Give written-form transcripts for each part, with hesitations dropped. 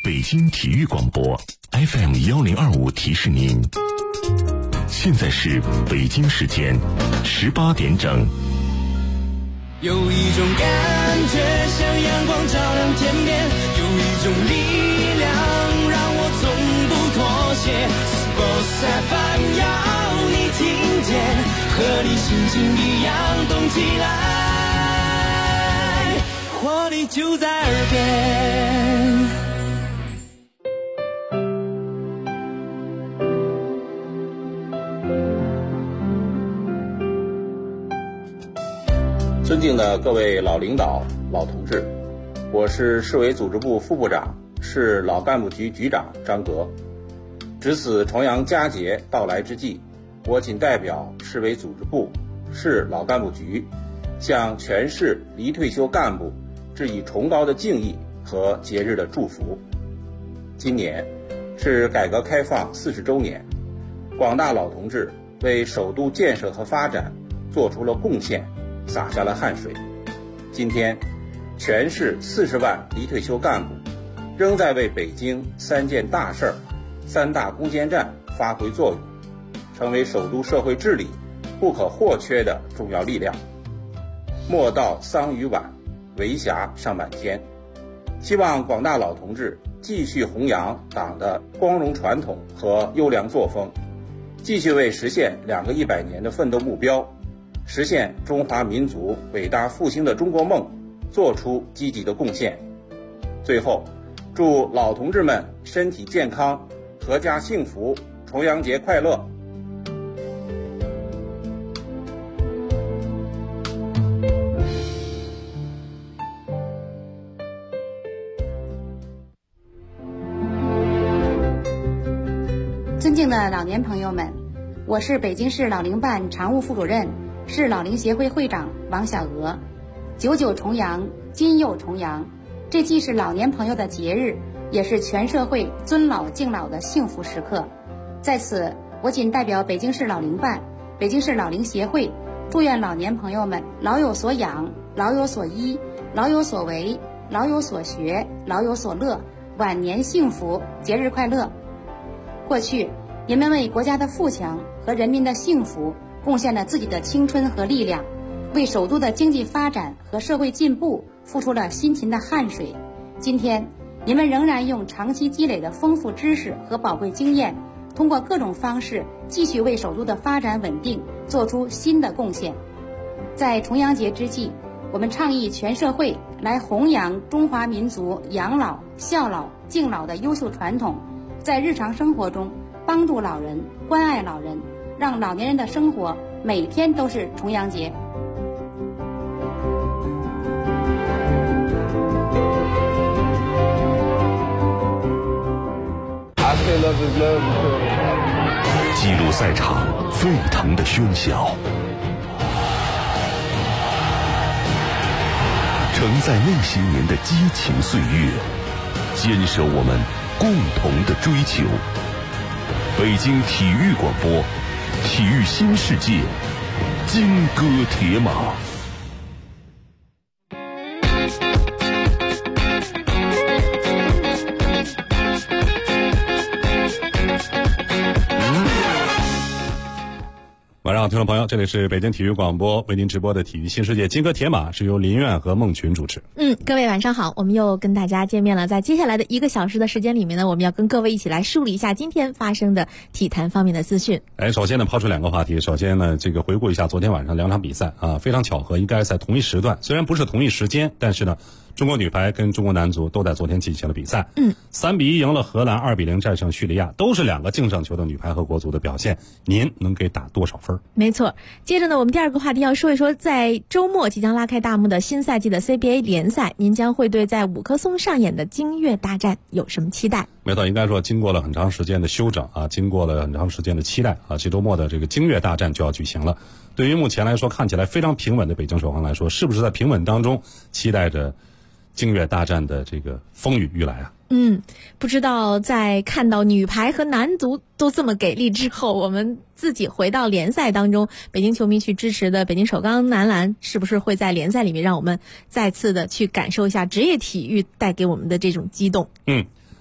北京体育广播 FM1025提示您，现在是北京时间18点整。 有一种感觉像阳光照亮天边，有一种力量让我从不妥协。Sports FM 要你听见，和你心情一样动起来，活力就在耳边。 尊敬的各位老领导、老同志，我是市委组织部副部长、市老干部局局长张格。值此重阳佳节到来之际，我谨代表市委组织部、市老干部局，向全市离退休干部致以崇高的敬意和节日的祝福。今年是改革开放40周年，广大老同志为首都建设和发展做出了贡献，洒下了汗水。今天，全市40万离退休干部仍在为北京3件大事儿、3大攻坚战发挥作用，成为首都社会治理不可或缺的重要力量。莫道桑榆晚，为霞尚满天。希望广大老同志继续弘扬党的光荣传统和优良作风，继续为实现2个100年的奋斗目标，实现中华民族伟大复兴的中国梦做出积极的贡献。最后，祝老同志们身体健康，阖家幸福，重阳节快乐。 尊敬的老年朋友们，我是北京市老龄办常务副主任、市老龄协会会长王小娥。99重阳，今又重阳，这既是老年朋友的节日，也是全社会尊老敬老的幸福时刻。在此，我谨代表北京市老龄办、北京市老龄协会，祝愿老年朋友们老有所养，老有所依，老有所为，老有所学，老有所乐，晚年幸福，节日快乐。过去，你们为国家的富强和人民的幸福贡献了自己的青春和力量，为首都的经济发展和社会进步付出了辛勤的汗水。今天，你们仍然用长期积累的丰富知识和宝贵经验，通过各种方式继续为首都的发展稳定做出新的贡献。在重阳节之际，我们倡议全社会来弘扬中华民族养老、孝老、敬老的优秀传统，在日常生活中帮助老人、关爱老人，让老年人的生活每天都是重阳节。 记录赛场沸腾的喧嚣，承载那些年的激情岁月，坚守我们共同的追求。北京体育广播，体育新世界，金戈铁马。 晚上好，听众朋友，这里是北京体育广播为您直播的体育新世界金戈铁马，是由林苑和孟群主持。 各位晚上好，我们又跟大家见面了。在接下来的1个小时的时间里面呢，我们要跟各位一起来梳理一下今天发生的体坛方面的资讯。 首先呢，抛出2个话题。首先呢，这个回顾一下昨天晚上2场比赛啊，非常巧合，应该在同一时段，虽然不是同一时间，但是呢，中国女排跟中国男足都在昨天进行了比赛。3-1赢了荷兰，2-0战胜叙利亚，都是2个净胜球的女排和国足的表现。您能给打多少分？ 没错。接着呢，我们第2个话题要说一说，在周末即将拉开大幕的新赛季的 CBA 联赛，您将会对在五棵松上演的京粤大战有什么期待？ 没错，应该说经过了很长时间的休整啊，经过了很长时间的期待啊，这周末的这个京粤大战就要举行了。对于目前来说看起来非常平稳的北京首航来说，是不是在平稳当中期待着京粤大战的这个风雨欲来啊？ 不知道在看到女排和男足都这么给力之后，我们自己回到联赛当中，北京球迷去支持的北京首钢男篮是不是会在联赛里面让我们再次的去感受一下职业体育带给我们的这种激动？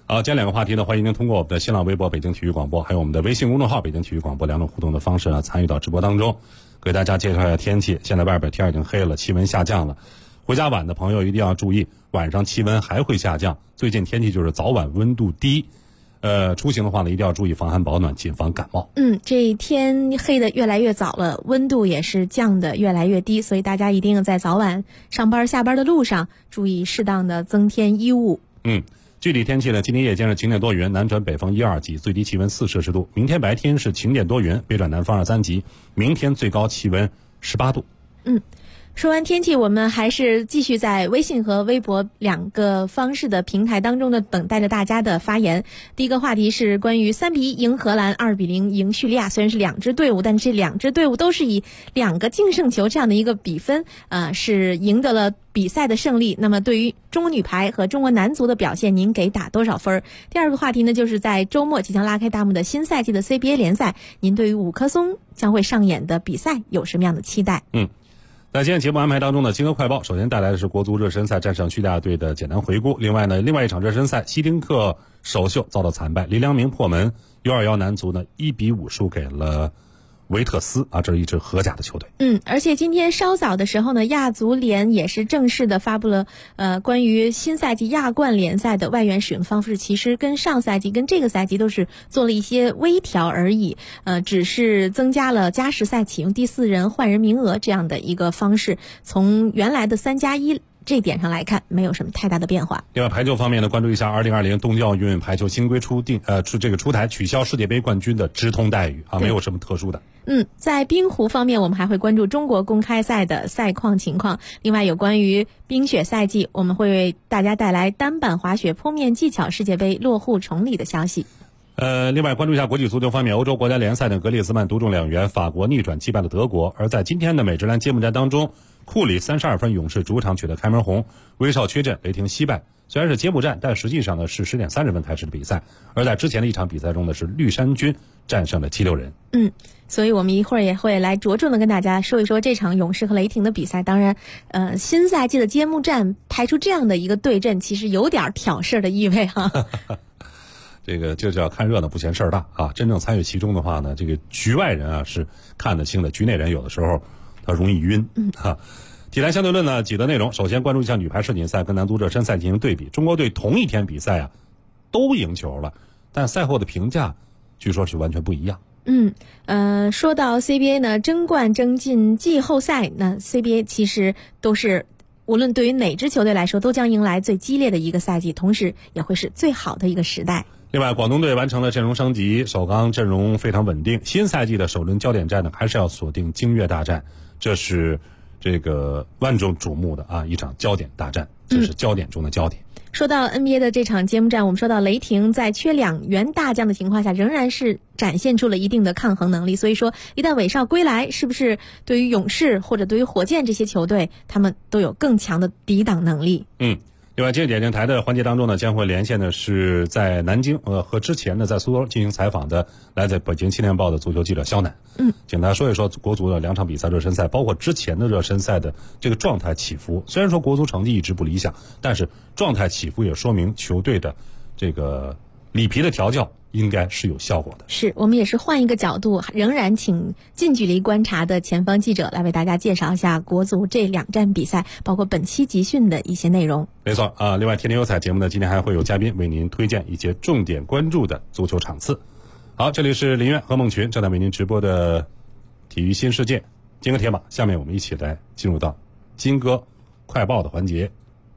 好，这两个话题呢，欢迎您通过我们的新浪微博北京体育广播，还有我们的微信公众号北京体育广播两种互动的方式呢，参与到直播当中，给大家介绍一下天气。现在外边天已经黑了，气温下降了，回家晚的朋友一定要注意，晚上气温还会下降。最近天气就是早晚温度低，出行的话呢，一定要注意防寒保暖，谨防感冒。 这天黑的越来越早了，温度也是降的越来越低，所以大家一定要在早晚上班下班的路上注意适当的增添衣物。 具体天气呢，今天夜间是晴点多云，南转北风1、2级，最低气温4摄氏度。明天白天是晴点多云，北转南风2、3级，明天最高气温18度。 说完天气，我们还是继续在微信和微博两个方式的平台当中呢，等待着大家的发言。第一个话题是关于3-1赢荷兰，2-0赢叙利亚。虽然是两支队伍，但这两支队伍都是以2个净胜球这样的一个比分，是赢得了比赛的胜利。那么对于中国女排和中国男足的表现，您给打多少分？第二个话题呢，就是在周末即将拉开大幕的新赛季的 CBA 联赛，您对于五棵松将会上演的比赛有什么样的期待？ 在今天节目安排当中呢，金歌快报首先带来的是国足热身赛战胜叙利亚队的简单回顾。另外一场热身赛，希丁克首秀遭到惨败，黎良铭破门，U21男足呢1-5输给了维特斯这是一支荷甲的球队。 而且今天稍早的时候呢，亚足联也是正式的发布了关于新赛季亚冠联赛的外援使用方式，其实跟上赛季跟这个赛季都是做了一些微调而已，只是增加了加时赛启用第4人换人名额这样的一个方式，从原来的3+1这点上来看，没有什么太大的变化。 另外排球方面呢，关注一下2020冬季奥运排球新规出台，取消世界杯冠军的直通待遇没有什么特殊的。 在冰壶方面，我们还会关注中国公开赛的赛况情况。另外有关于冰雪赛季，我们会为大家带来单板滑雪坡面技巧世界杯落户崇礼的消息。 另外关注一下国际足球方面，欧洲国家联赛的格列兹曼独中2元，法国逆转击败了德国。而在今天的美职篮揭幕战当中，库里32分，勇士主场取得开门红，威少缺阵，雷霆惜败。虽然是揭幕战，但实际上呢是10点30分开始的比赛。而在之前的一场比赛中呢，是绿衫军战胜了76人。 所以我们一会儿也会来着重的跟大家说一说这场勇士和雷霆的比赛。当然新赛季的揭幕战排出这样的一个对阵，其实有点挑事的意味哈。 这个就叫看热闹不嫌事儿大真正参与其中的话呢，这个局外人是看得清的，局内人有的时候他容易晕体坛相对论呢几个内容，首先关注一下女排世锦赛跟男足热身赛进行对比。中国队同一天比赛都赢球了，但赛后的评价据说是完全不一样。 说到 CBA 呢，争冠争进季后赛，那 CBA 其实都是无论对于哪支球队来说，都将迎来最激烈的一个赛季，同时也会是最好的一个时代。 另外，广东队完成了阵容升级，首钢阵容非常稳定。新赛季的首轮焦点战呢，还是要锁定京粤大战，这是这个万众瞩目的一场焦点大战，这是焦点中的焦点。 说到 NBA 的这场揭幕战，我们说到雷霆在缺2员大将的情况下，仍然是展现出了一定的抗衡能力。所以说，一旦韦少归来，是不是对于勇士或者对于火箭这些球队，他们都有更强的抵挡能力？ 另外，今日点评台的环节当中呢，将会连线的是在南京和之前呢在苏州进行采访的来自北京青年报的足球记者肖楠。请他说一说国足的2场比赛热身赛，包括之前的热身赛的这个状态起伏。虽然说国足成绩一直不理想，但是状态起伏也说明球队的这个里皮的调教应该是有效果的。 是，我们也是换一个角度，仍然请近距离观察的前方记者来为大家介绍一下国足这2站比赛，包括本期集训的一些内容。 没错另外天天有彩节目呢，今天还会有嘉宾为您推荐一些重点关注的足球场次。好，这里是林苑和孟群正在为您直播的体育新世界金戈铁马，下面我们一起来进入到金戈快报的环节。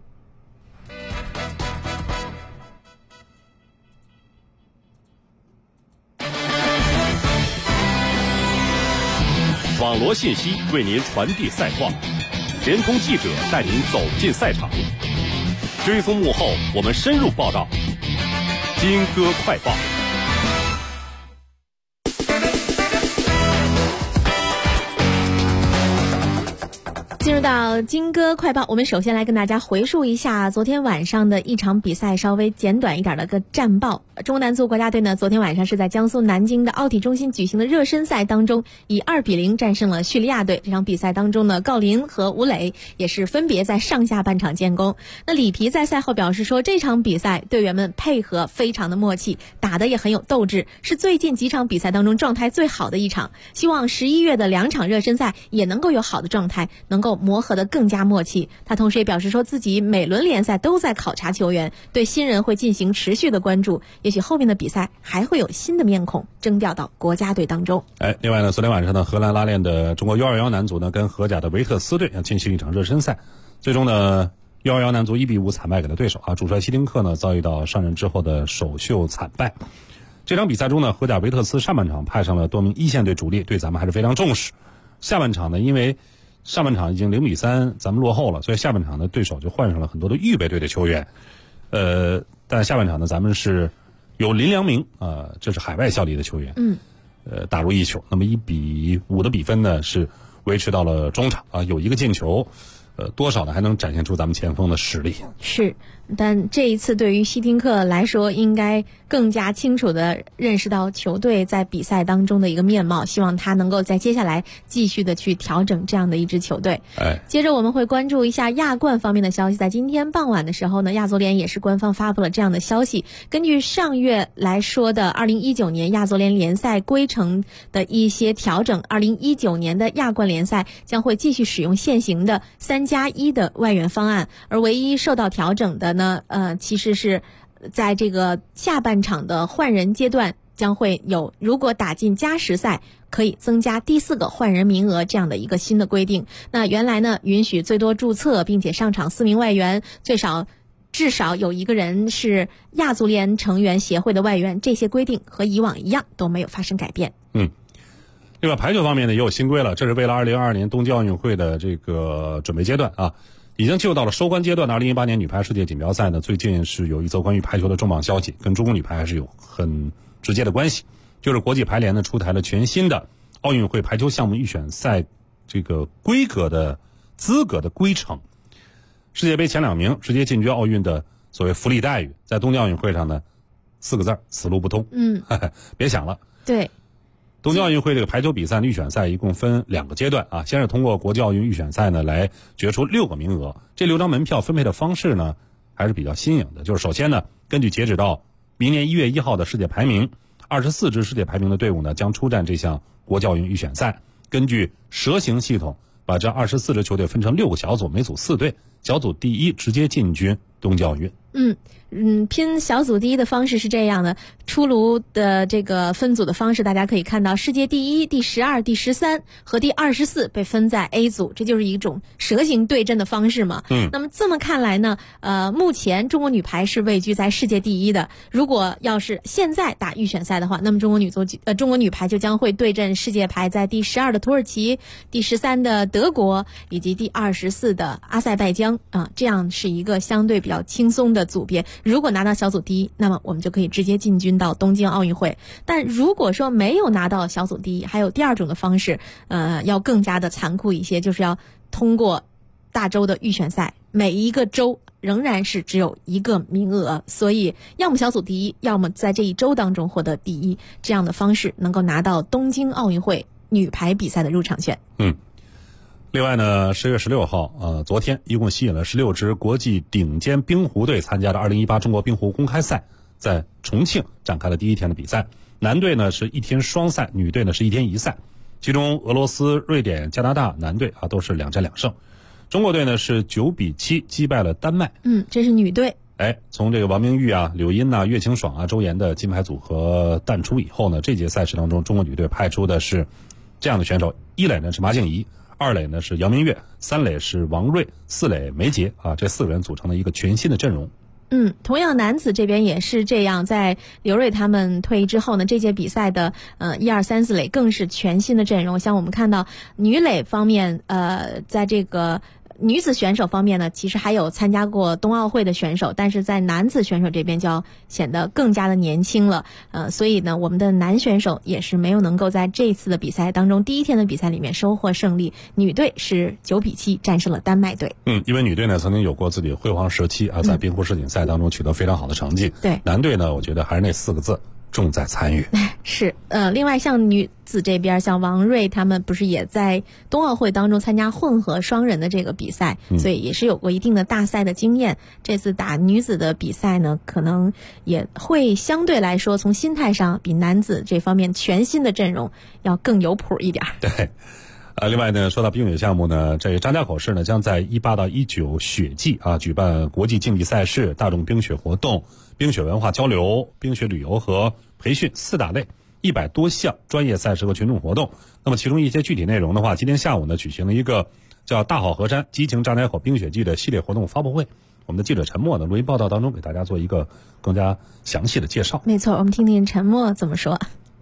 网罗信息为您传递赛况，联通记者带您走进赛场，追踪幕后我们深入报道。金戈快报。 进入到金歌快报，我们首先来跟大家回述一下昨天晚上的一场比赛，稍微简短一点的个战报。中国男足国家队呢，昨天晚上是在江苏南京的奥体中心举行的热身赛当中，以2-0战胜了叙利亚队。这场比赛当中呢，郜林和吴磊也是分别在上下半场建功。那里皮在赛后表示说，这场比赛队员们配合非常的默契，打得也很有斗志，是最近几场比赛当中状态最好的一场。希望11月的2场热身赛也能够有好的状态，能够磨合得更加默契。他同时也表示说，自己每轮联赛都在考察球员，对新人会进行持续的关注，也许后面的比赛还会有新的面孔征调到国家队当中。 另外呢，昨天晚上呢，荷兰拉练的中国U21男足呢，跟荷甲的维特斯队要进行一场热身赛，最终呢，U21男足1-5惨败给了对手啊，主帅希丁克呢遭遇到上任之后的首秀惨败。这场比赛中呢，荷甲维特斯上半场派上了多名一线队主力，对咱们还是非常重视。下半场呢，因为上半场已经0-3咱们落后了，所以下半场呢，对手就换上了很多的预备队的球员。但下半场呢，咱们是有林良铭这是海外效力的球员，打入一球。那么1-5的比分呢是维持到了中场啊，有一个进球，多少呢还能展现出咱们前锋的实力。 是，但这一次对于希丁克来说，应该更加清楚地认识到球队在比赛当中的一个面貌，希望他能够在接下来继续的去调整这样的一支球队。接着我们会关注一下亚冠方面的消息。在今天傍晚的时候呢，亚足联也是官方发布了这样的消息，根据上月来说的2019年亚足联联赛规程的一些调整，2019年的亚冠联赛将会继续使用现行的3+1的外援方案，而唯一受到调整的呢，其实是在这个下半场的换人阶段将会有，如果打进加时赛可以增加第4个换人名额这样的一个新的规定。那原来呢，允许最多注册并且上场4名外援，至少有1个人是亚足联成员协会的外援，这些规定和以往一样都没有发生改变。 另外排球方面呢也有新规了，这是为了2022年东京奥运会的这个准备阶段啊，已经进入到了收官阶段的2018年女排世界锦标赛呢，最近是有一则关于排球的重磅消息，跟中国女排还是有很直接的关系，就是国际排联呢出台了全新的奥运会排球项目预选赛这个规格的资格的规程。世界杯前2名直接进军奥运的所谓福利待遇，在东京奥运会上呢4个字，死路不通。别想了。 对， 东京奥运会这个排球比赛预选赛一共分2个阶段啊，先是通过国际奥运预选赛呢来决出6个名额，这6张门票分配的方式呢还是比较新颖的，就是首先呢，根据截止到明年1月1号的世界排名，24支世界排名的队伍呢将出战这项国际奥运预选赛，根据蛇形系统把这24支球队分成6个小组，每组4队，小组第1直接进军东京奥运。 拼小组第1的方式是这样的，出炉的这个分组的方式大家可以看到，世界第1、第12、第13和第24被分在 A 组，这就是一种蛇形对阵的方式嘛。那么这么看来呢，目前中国女排是位居在世界第1的，如果要是现在打预选赛的话，那么中国女排就将会对阵世界排在第12的土耳其、第13的德国以及第24的阿塞拜疆这样是一个相对比较轻松的组别。如果拿到小组第1，那么我们就可以直接进军到东京奥运会。但如果说没有拿到小组第1，还有第2种的方式，要更加的残酷一些，就是要通过大洲的预选赛，每一个州仍然是只有1个名额，所以要么小组第1，要么在这一周当中获得第1，这样的方式能够拿到东京奥运会女排比赛的入场券。 另外呢，10月16号，昨天一共吸引了16支国际顶尖冰壶队参加的2018中国冰壶公开赛，在重庆展开了第1天的比赛。男队呢是1天双赛，女队呢是1天1赛。其中俄罗斯、瑞典、加拿大男队都是2战2胜。中国队呢是9-7击败了丹麦。 这是女队。 从这个王明玉柳茵岳清爽周岩的金牌组合淡出以后呢，这届赛事当中中国女队派出的是这样的选手：一垒呢是马静怡，2垒呢是杨明月，3垒是王睿，4垒梅杰这4个人组成了一个全新的阵容。 同样男子这边也是这样，在刘瑞他们退役之后呢，这届比赛的1、2、3、4垒更是全新的阵容。像我们看到女垒方面，在这个女子选手方面呢，其实还有参加过冬奥会的选手，但是在男子选手这边就要显得更加的年轻了。所以呢，我们的男选手也是没有能够在这次的比赛当中第一天的比赛里面收获胜利。女队是9-7战胜了丹麦队。 因为女队呢曾经有过自己辉煌时期啊，在冰壶世锦赛当中取得非常好的成绩。 对， 男队呢，我觉得还是那4个字。重在参与。 是另外像女子这边，像王睿他们不是也在冬奥会当中参加混合双人的这个比赛，所以也是有过一定的大赛的经验。这次打女子的比赛呢，可能也会相对来说从心态上比男子这方面全新的阵容要更有谱一点。 对。另外呢，说到冰雪项目呢，这张家口市呢将在18到19雪季举办国际竞技赛事、大众冰雪活动、冰雪文化交流、冰雪旅游和培训4大类100多项专业赛事和群众活动。那么其中一些具体内容的话，今天下午呢举行了一个叫大好河山激情张家口冰雪季的系列活动发布会。我们的记者陈默呢录音报道当中给大家做一个更加详细的介绍。 没错，我们听听陈默怎么说。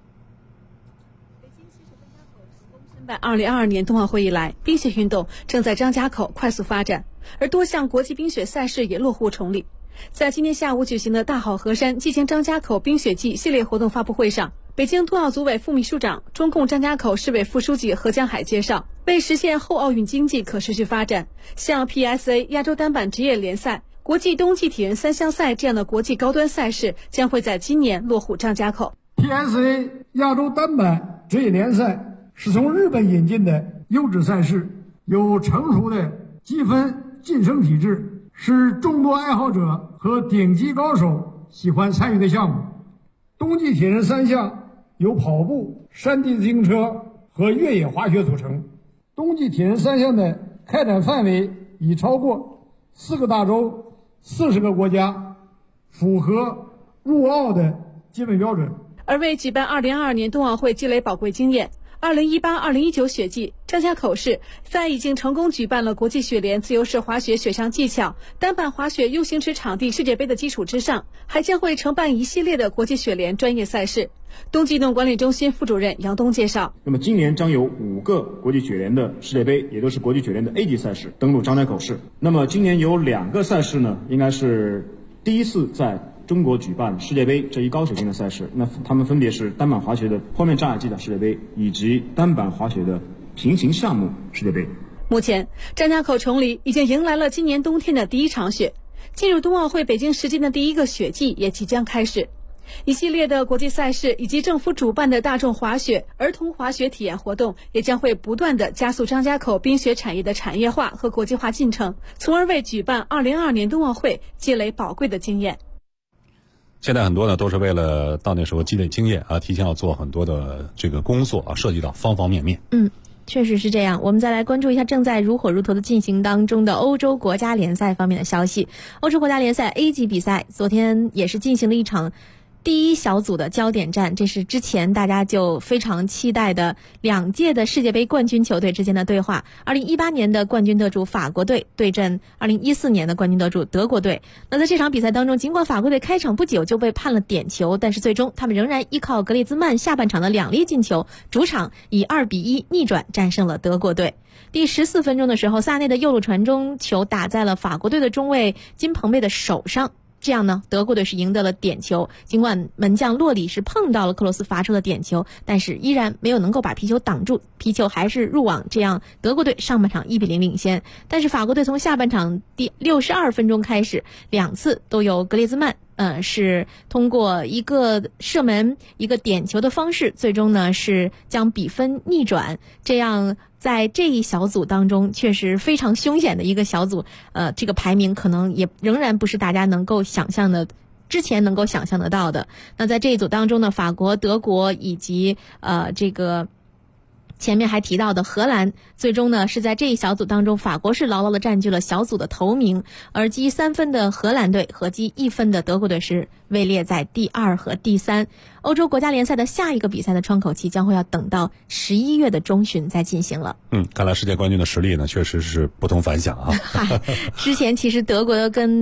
2022年冬奥会以来，冰雪运动正在张家口快速发展，而多项国际冰雪赛事也落户崇礼。在今天下午举行的大好河山激情张家口冰雪季系列活动发布会上，北京冬奥组委副秘书长、中共张家口市委副书记何江海介绍，为实现后奥运经济可持续发展，像 PSA 亚洲单板职业联赛、国际冬季体人3项赛这样的国际高端赛事将会在今年落户张家口。 PSA 亚洲单板职业联赛是从日本引进的优质赛事，有成熟的积分晋升体制，是众多爱好者和顶级高手喜欢参与的项目。冬季体人3项由跑步、山地自行车和越野滑雪组成。冬季体人3项的开展范围已超过4个大洲、40个国家，符合入奥的基本标准。 而为举办2022年冬奥会积累宝贵经验，2018-2019雪季，张家口市在已经成功举办了国际雪联自由式滑雪雪上技巧、单板滑雪 U 型池场地世界杯的基础之上，还将会承办一系列的国际雪联专业赛事。冬季运动管理中心副主任杨东介绍， 那么今年将有5个国际雪联的世界杯，也都是国际雪联的 A 级赛事登陆张家口市。那么今年有2个赛事呢，应该是第一次在中国举办世界杯这一高水平的赛事，那他们分别是单板滑雪的坡面障碍技巧世界杯以及单板滑雪的平行项目世界杯。 目前张家口崇礼已经迎来了今年冬天的第一场雪，进入冬奥会北京时间的第一个雪季也即将开始。一系列的国际赛事以及政府主办的大众滑雪、儿童滑雪体验活动也将会不断地加速张家口冰雪产业的产业化和国际化进程，从而为举办2022年冬奥会积累宝贵的经验。 现在很多呢都是为了到那时候积累经验提前要做很多的这个工作涉及到方方面面。 确实是这样。我们再来关注一下正在如火如荼的进行当中的欧洲国家联赛方面的消息。欧洲国家联赛 A 级比赛昨天也是进行了一场第一小组的焦点战，这是之前大家就非常期待的2届的世界杯冠军球队之间的对话。2018年的冠军得主法国队对阵2014年的冠军得主德国队。那在这场比赛当中，尽管法国队开场不久就被判了点球，但是最终他们仍然依靠格列兹曼下半场的2粒进球，主场以2-1逆转战胜了德国队。第14分钟的时候，萨内的右路传中球打在了法国队的中卫金彭贝的手上，这样呢，德国队是赢得了点球。尽管门将洛里是碰到了克罗斯罚出的点球，但是依然没有能够把皮球挡住，皮球还是入网，这样德国队上半场1-0领先。但是法国队从下半场第62分钟开始，2次都由格列兹曼是通过一个射门一个点球的方式，最终呢是将比分逆转。这样在这一小组当中确实非常凶险的一个小组，这个排名可能也仍然不是大家能够想象的，之前能够想象得到的。那在这一组当中呢，法国、德国以及这个前面还提到的荷兰，最终呢是在这一小组当中，法国是牢牢地占据了小组的头名，而积3分的荷兰队和积1分的德国队是位列在第2和第3。欧洲国家联赛的下一个比赛的窗口期将会要等到11月的中旬再进行了。 看来世界冠军的实力呢确实是不同凡响啊。 之前其实德国跟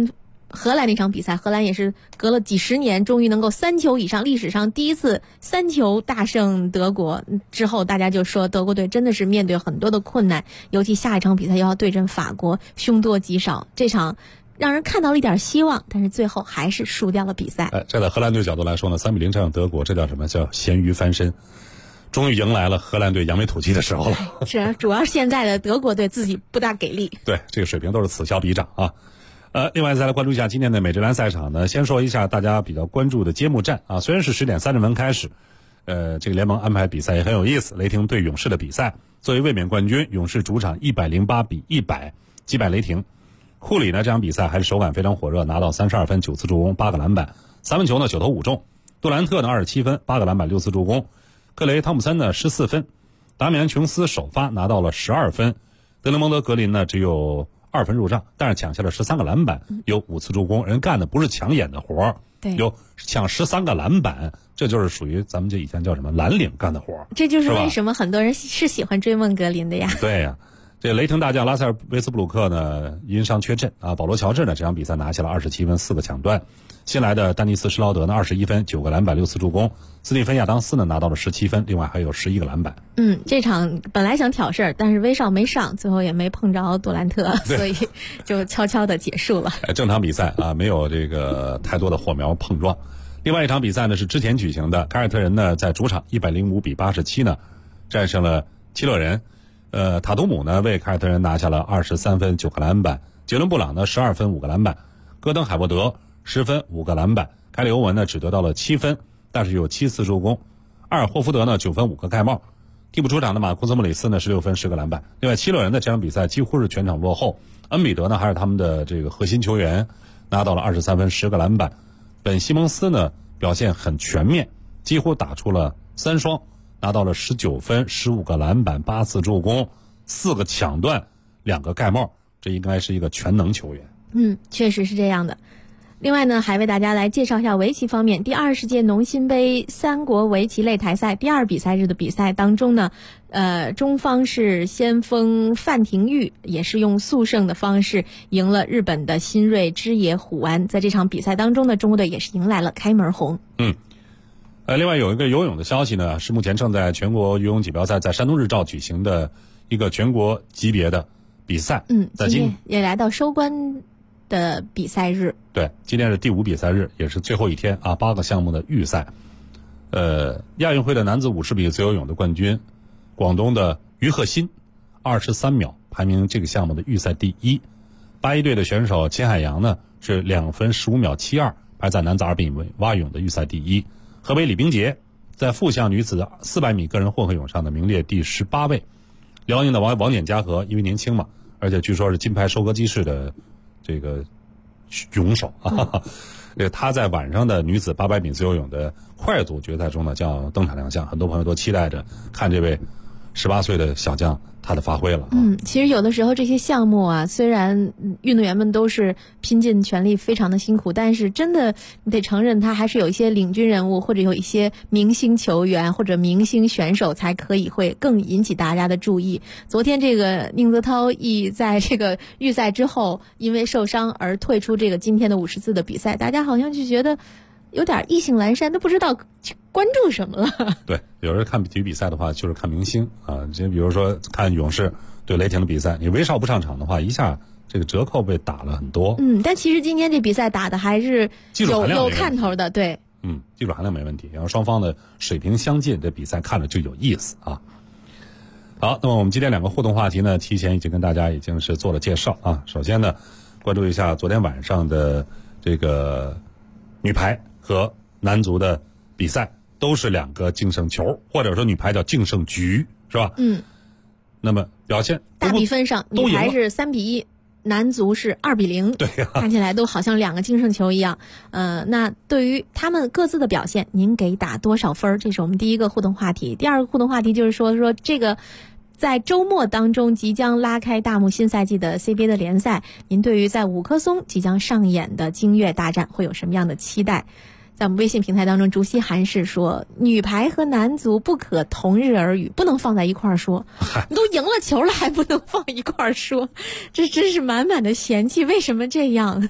荷兰那场比赛，荷兰也是隔了几十年，终于能够3球以上，历史上第一次3球大胜德国。之后大家就说德国队真的是面对很多的困难，尤其下一场比赛又要对阵法国，凶多吉少。这场让人看到了一点希望，但是最后还是输掉了比赛。 站在荷兰队角度来说呢，3-0战胜德国，这叫什么？叫咸鱼翻身。终于迎来了荷兰队扬眉吐气的时候了。 是啊，主要是现在的德国队自己不大给力。 对，这个水平都是此消彼长啊。另外再来关注一下今天的美职篮赛场呢，先说一下大家比较关注的揭幕战啊。虽然是10点30分开始，这个联盟安排比赛也很有意思。雷霆对勇士的比赛，作为卫冕冠军，勇士主场108-100击败雷霆。库里呢这场比赛还是手感非常火热，拿到32分9次助攻8个篮板，三分球呢9投5中。杜兰特呢27分8个篮板6次助攻。克雷汤普森呢14分，达米安琼斯首发拿到了12分，德雷蒙德格林呢只有2分入账，但是抢下了13个篮板，有5次助攻，人干的不是抢眼的活， 对， 有抢13个篮板，这就是属于咱们这以前叫什么蓝领干的活。 这就是为什么很多人是喜欢追梦格林的呀。 对呀，这雷霆大将拉塞尔威斯布鲁克呢因伤缺阵啊，保罗乔治呢这场比赛拿下了27分4个抢断。新来的丹尼斯施劳德呢21分9个篮板6次助攻，斯蒂芬亚当斯呢拿到了17分，另外还有11个篮板。 这场本来想挑事儿，但是威少没上，最后也没碰着杜兰特，所以就悄悄的结束了。 正常比赛啊，没有这个太多的火苗碰撞。另外一场比赛呢是之前举行的，凯尔特人呢在主场105-87呢战胜了七六人。塔图姆呢为凯尔特人拿下了23分9个篮板，杰伦布朗呢12分5个篮板，戈登海沃德10分5个篮板，凯里欧文呢只得到了7分，但是有7次助攻。阿尔霍福德呢9分5个盖帽，替补出场的马库斯莫里斯呢16分10个篮板。另外七六人的这场比赛几乎是全场落后，恩比德呢还是他们的这个核心球员，拿到了23分10个篮板。本西蒙斯呢表现很全面，几乎打出了3双，拿到了19分15个篮板8次助攻4个抢断2个盖帽，这应该是一个全能球员。 确实是这样的。另外呢，还为大家来介绍一下围棋方面，第20届农心杯3国围棋擂台赛第2比赛日的比赛当中呢，中方是先锋范廷钰也是用速胜的方式赢了日本的新锐枝野虎丸。在这场比赛当中呢，中国队也是迎来了开门红。 另外有一个游泳的消息呢，是目前正在全国游泳锦标赛在山东日照举行的一个全国级别的比赛。 今天也来到收官的比赛日。 对，今天是第5比赛日，也是最后一天啊，8个项目的预赛。亚运会的男子50米自由泳的冠军，广东的于鹤新，23秒排名这个项目的预赛第1。81队的选手秦海洋呢是2分15秒72，排在男子200米蛙泳的预赛第1。河北李冰洁在复项女子400米个人混合泳上的名列第18位。辽宁的王简嘉禾因为年轻嘛，而且据说是金牌收割机式的这个泳手啊，他在晚上的女子800米自由泳的快组决赛中呢将登场亮相，很多朋友都期待着看这位18岁的小将他的发挥了。 其实有的时候这些项目啊，虽然运动员们都是拼尽全力，非常的辛苦，但是真的你得承认，他还是有一些领军人物，或者有一些明星球员或者明星选手才可以会更引起大家的注意。昨天这个宁泽涛在这个预赛之后因为受伤而退出这个今天的50字的比赛，大家好像就觉得有点意兴阑珊，都不知道关注什么了。 对，有人看体育比赛的话就是看明星啊，比如说看勇士对雷霆的比赛，你威少不上场的话，一下这个折扣被打了很多。 但其实今天这比赛打的还是有看头的。对， 技术含量没问题，然后双方的水平相近，这比赛看着就有意思啊。好，那么我们今天2个互动话题呢，提前已经跟大家已经是做了介绍啊。首先呢，关注一下昨天晚上的这个女排和男足的比赛，都是2个净胜球，或者说女排叫净胜局，是吧？那么表现大比分上，女排是3-1，男足是2-0。 对呀， 看起来都好像2个净胜球一样。那对于他们各自的表现，您给打多少分？这是我们第一个互动话题。第二个互动话题就是说这个在周末当中即将拉开大幕新赛季的 CBA 的联赛，您对于在五棵松即将上演的京粤大战会有什么样的期待？在我们微信平台当中，竹溪韩氏说，女排和男足不可同日而语，不能放在一块儿说。你都赢了球了还不能放一块儿说，这真是满满的嫌弃，为什么这样？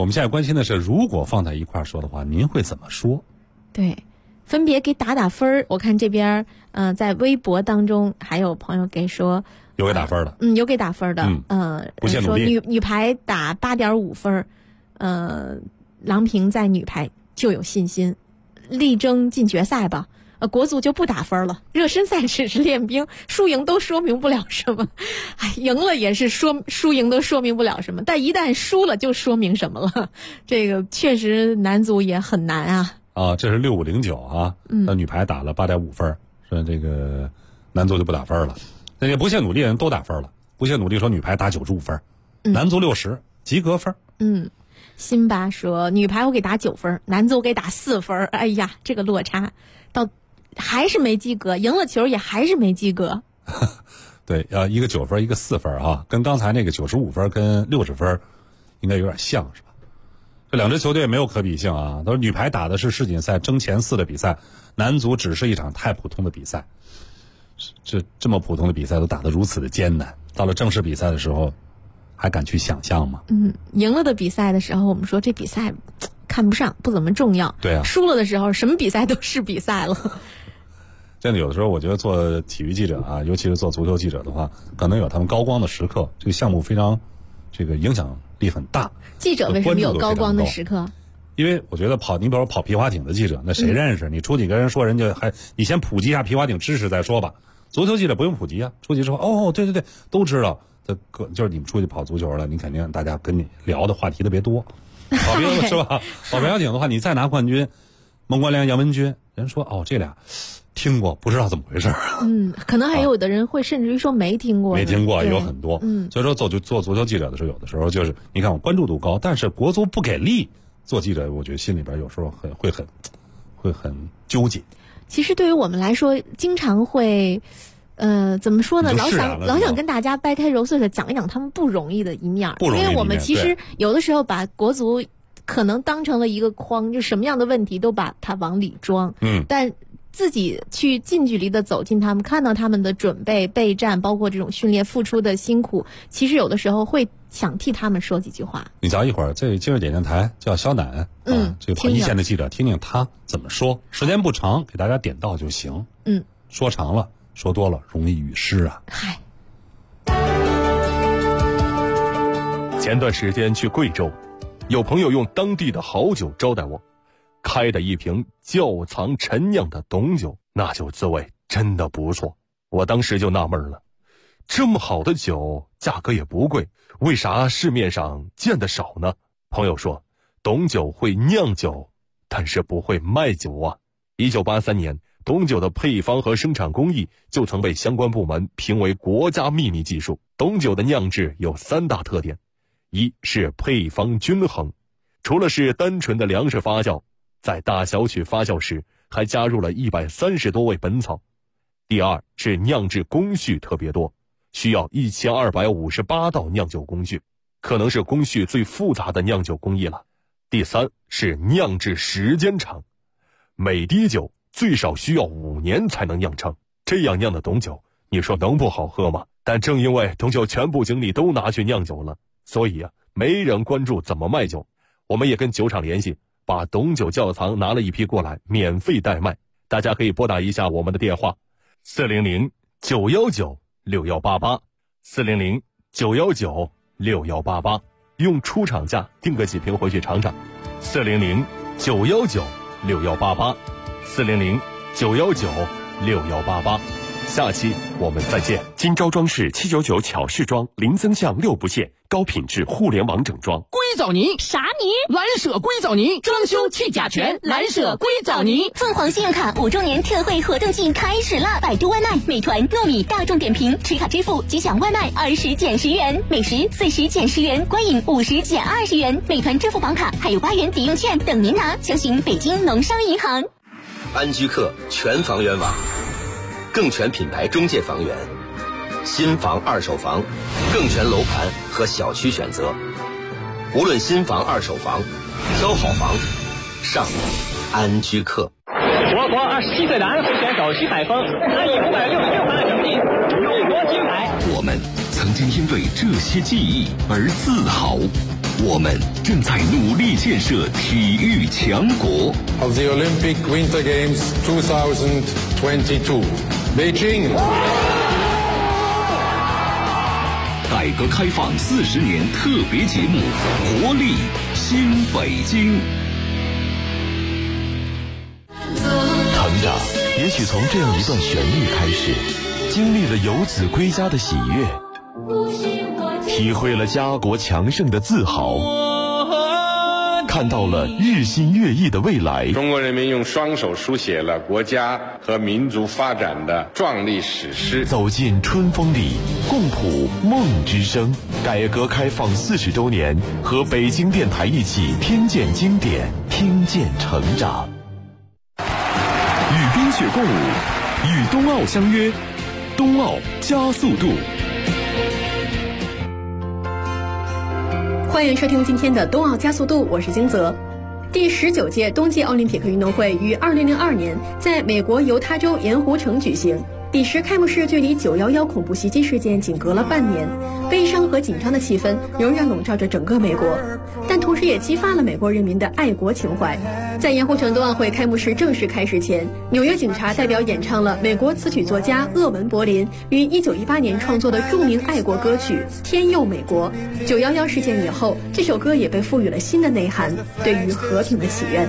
我们现在关心的是，如果放在一块儿说的话，您会怎么说？ 对，分别给打分儿。我看这边在微博当中还有朋友给说有给打分的， 有给打分的， 不懈努力。 说女排打8.5分，郎平在女排就有信心，力争进决赛吧。国足就不打分了，热身赛只是练兵，输赢都说明不了什么。赢了也是输赢都说明不了什么，但一旦输了就说明什么了。这个确实男足也很难啊。 这是6509啊，那女排打了8.5分，说这个男足就不打分了。那些不懈努力的人都打分了，不懈努力说女排打95分，男足60及格分。 辛巴说女排我给打9分，男足我给打4分。哎呀，这个落差到还是没及格，赢了球也还是没及格。 对，一个9分，一个4分啊，跟刚才那个95分跟60分应该有点像，是吧？这两支球队没有可比性啊，都是女排打的是世锦赛争前4的比赛，男足只是一场太普通的比赛。这么普通的比赛都打得如此的艰难，到了正式比赛的时候，还敢去想象吗？ 赢了的比赛的时候，我们说这比赛看不上，不怎么重要。 对啊， 输了的时候，什么比赛都是比赛了。 真的，有的时候我觉得做体育记者啊，尤其是做足球记者的话，可能有他们高光的时刻，这个项目非常，这个影响力很大。 记者为什么有高光的时刻？ 因为我觉得你比如说跑皮划艇的记者，那谁认识？你出去跟人说，人家你先普及一下皮划艇知识再说吧。足球记者不用普及啊，出去之后，对，都知道。就是你们出去跑足球了，你肯定大家跟你聊的话题特别多。跑别的是吧？跑皮划艇的话，你再拿冠军，孟关良、杨文军，人说这俩听过，不知道怎么回事。 可能还有的人会甚至于说没听过， 有很多。所以说做足球记者的时候，有的时候就是你看我关注度高，但是国足不给力，做记者我觉得心里边有时候会很纠结。 其实对于我们来说，经常会。怎么说呢？老想跟大家掰开揉碎的讲一讲他们不容易的一面，因为我们其实有的时候把国足可能当成了一个框，就什么样的问题都把它往里装。但自己去近距离的走进他们，看到他们的准备、备战，包括这种训练付出的辛苦，其实有的时候会想替他们说几句话。 你瞧一会儿，这今日点电台叫肖楠，这个跑一线的记者，听听他怎么说。时间不长，给大家点到就行。说长了。说多了容易语失啊。 前段时间去贵州，有朋友用当地的好酒招待我，开的一瓶窖藏陈酿的董酒，那酒滋味真的不错。我当时就纳闷了，这么好的酒价格也不贵，为啥市面上见得少呢？朋友说，董酒会酿酒，但是不会卖酒啊。1983年董酒的配方和生产工艺就曾被相关部门评为国家秘密技术。董酒的酿制有3大特点，一是配方均衡，除了是单纯的粮食发酵，在大小曲发酵时还加入了130多味本草。第二是酿制工序特别多，需要1258道酿酒工序，可能是工序最复杂的酿酒工艺了。第三是酿制时间长，每滴酒最少需要5年才能酿成，这样酿的董酒，你说能不好喝吗？但正因为董酒全部精力都拿去酿酒了，所以没人关注怎么卖酒。我们也跟酒厂联系，把董酒窖藏拿了一批过来，免费代卖。大家可以拨打一下我们的电话，400-919-6188，400-919-6188，用出厂价订个几瓶回去尝尝。400-919-6188，400-919-6188。下期我们再见。 金招装饰799巧饰装，零增项6不限，高品质互联网整装。 硅藻泥啥泥？ 蓝舍硅藻泥，装修去甲醛，蓝舍硅藻泥。 凤凰信用卡5周年特惠活动季开始了！百度外卖、美团、糯米、大众点评持卡支付即享外卖20减10元，美食40减10元，观影50减20元。美团支付宝卡还有8元抵用券等您拿，详询北京农商银行。 安居客全房源网，更全品牌中介房源，新房、二手房，更全楼盘和小区选择。无论新房、二手房，挑好房，上安居客。 我国27岁的安徽选手徐海峰，他以566分成绩中国金牌。 我们曾经因为这些记忆而自豪。 我们正在努力建设体育强国。 Of the Olympic Winter Games 2022, Beijing. 改革开放40年特别节目，活力新北京。 成长也许从这样一段旋律开始，经历了游子归家的喜悦，体会了家国强盛的自豪，看到了日新月异的未来。 中国人民用双手书写了国家和民族发展的壮丽史诗。 走进春风里，共谱梦之声。改革开放40周年，和北京电台一起听见经典，听见成长。 与冰雪共舞，与冬奥相约，冬奥加速度。 欢迎收听今天的冬奥加速度，我是金泽。第19届冬季奥林匹克运动会于2002年在美国犹他州盐湖城举行。彼时开幕式距离911恐怖袭击事件仅隔了半年，悲伤和紧张的气氛仍然笼罩着整个美国，但同时也激发了美国人民的爱国情怀。在盐湖城冬奥会开幕式正式开始前，纽约警察代表演唱了美国词曲作家厄文·柏林于1918年创作的著名爱国歌曲《天佑美国》。911事件以后，这首歌也被赋予了新的内涵，对于和平的祈愿。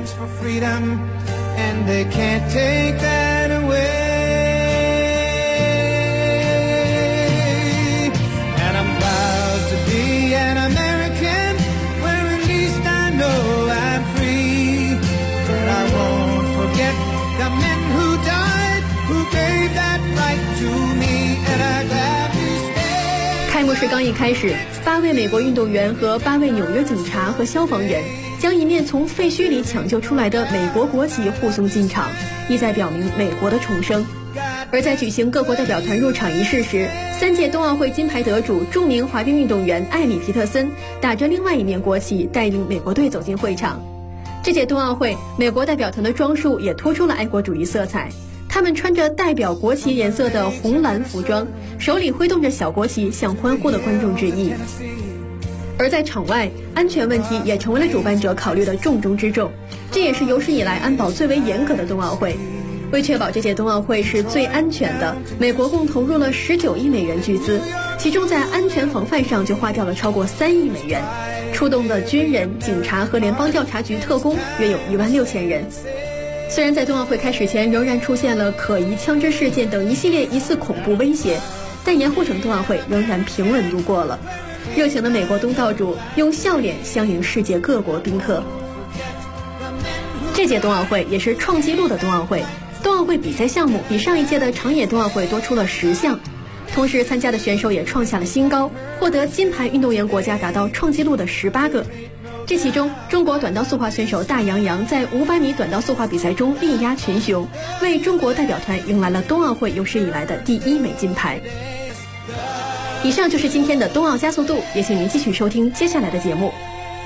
开幕式刚一开始，8位美国运动员和8位纽约警察和消防员将一面从废墟里抢救出来的美国国旗护送进场，意在表明美国的重生。而在举行各国代表团入场仪式时，3届冬奥会金牌得主、著名滑冰运动员艾米·皮特森打着另外一面国旗，带领美国队走进会场。这届冬奥会，美国代表团的装束也突出了爱国主义色彩。他们穿着代表国旗颜色的红蓝服装，手里挥动着小国旗，向欢呼的观众致意。而在场外，安全问题也成为了主办者考虑的重中之重，这也是有史以来安保最为严格的冬奥会。为确保这届冬奥会是最安全的，美国共投入了19亿美元巨资，其中在安全防范上就花掉了超过3亿美元，出动的军人、警察和联邦调查局特工约有16000人。虽然在冬奥会开始前仍然出现了可疑枪支事件等一系列疑似恐怖威胁，但盐湖城冬奥会仍然平稳度过了。热情的美国东道主用笑脸相迎世界各国宾客。这届冬奥会也是创纪录的冬奥会，冬奥会比赛项目比上一届的长野冬奥会多出了10项，同时参加的选手也创下了新高，获得金牌运动员国家达到创纪录的18个。这其中，中国短道速滑选手大杨洋在500米短道速滑比赛中力压群雄，为中国代表团迎来了冬奥会有史以来的第1枚金牌。以上就是今天的冬奥加速度，也请您继续收听接下来的节目。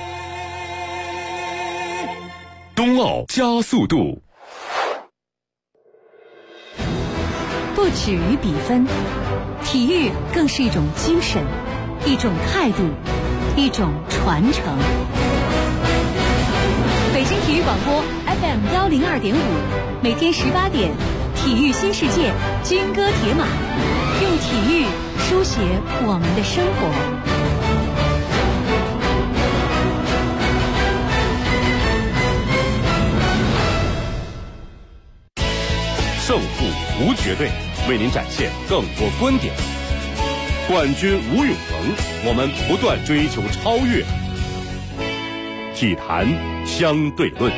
冬奥加速度。 不止于比分，体育更是一种精神，一种态度，一种传承。北京体育广播 FM 102.5，每天18点，体育新世界，军歌铁马，用体育书写我们的生活。 胜负无绝对，为您展现更多观点。冠军无永恒，我们不断追求超越。体坛相对论。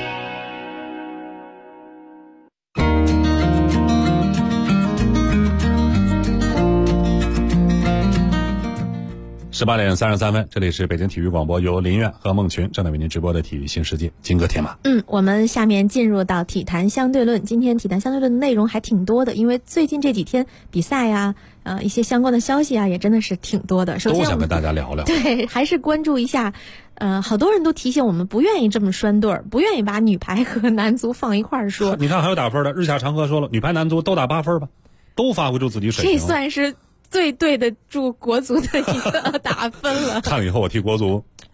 18点33分，这里是北京体育广播，由林苑和孟群正在为您直播的体育新世界，金戈铁马。 我们下面进入到体坛相对论。今天体坛相对论的内容还挺多的，因为最近这几天比赛呀，一些相关的消息啊，也真的是挺多的。首先都想跟大家聊聊。 对，还是关注一下。好多人都提醒我们不愿意这么拴对儿，不愿意把女排和男足放一块儿说。 你看还有打分的，日下长河说了，女排男足都打8分吧，都发挥出自己水平。 这算是最对得住国足的一个打分了。 看了以后我替国足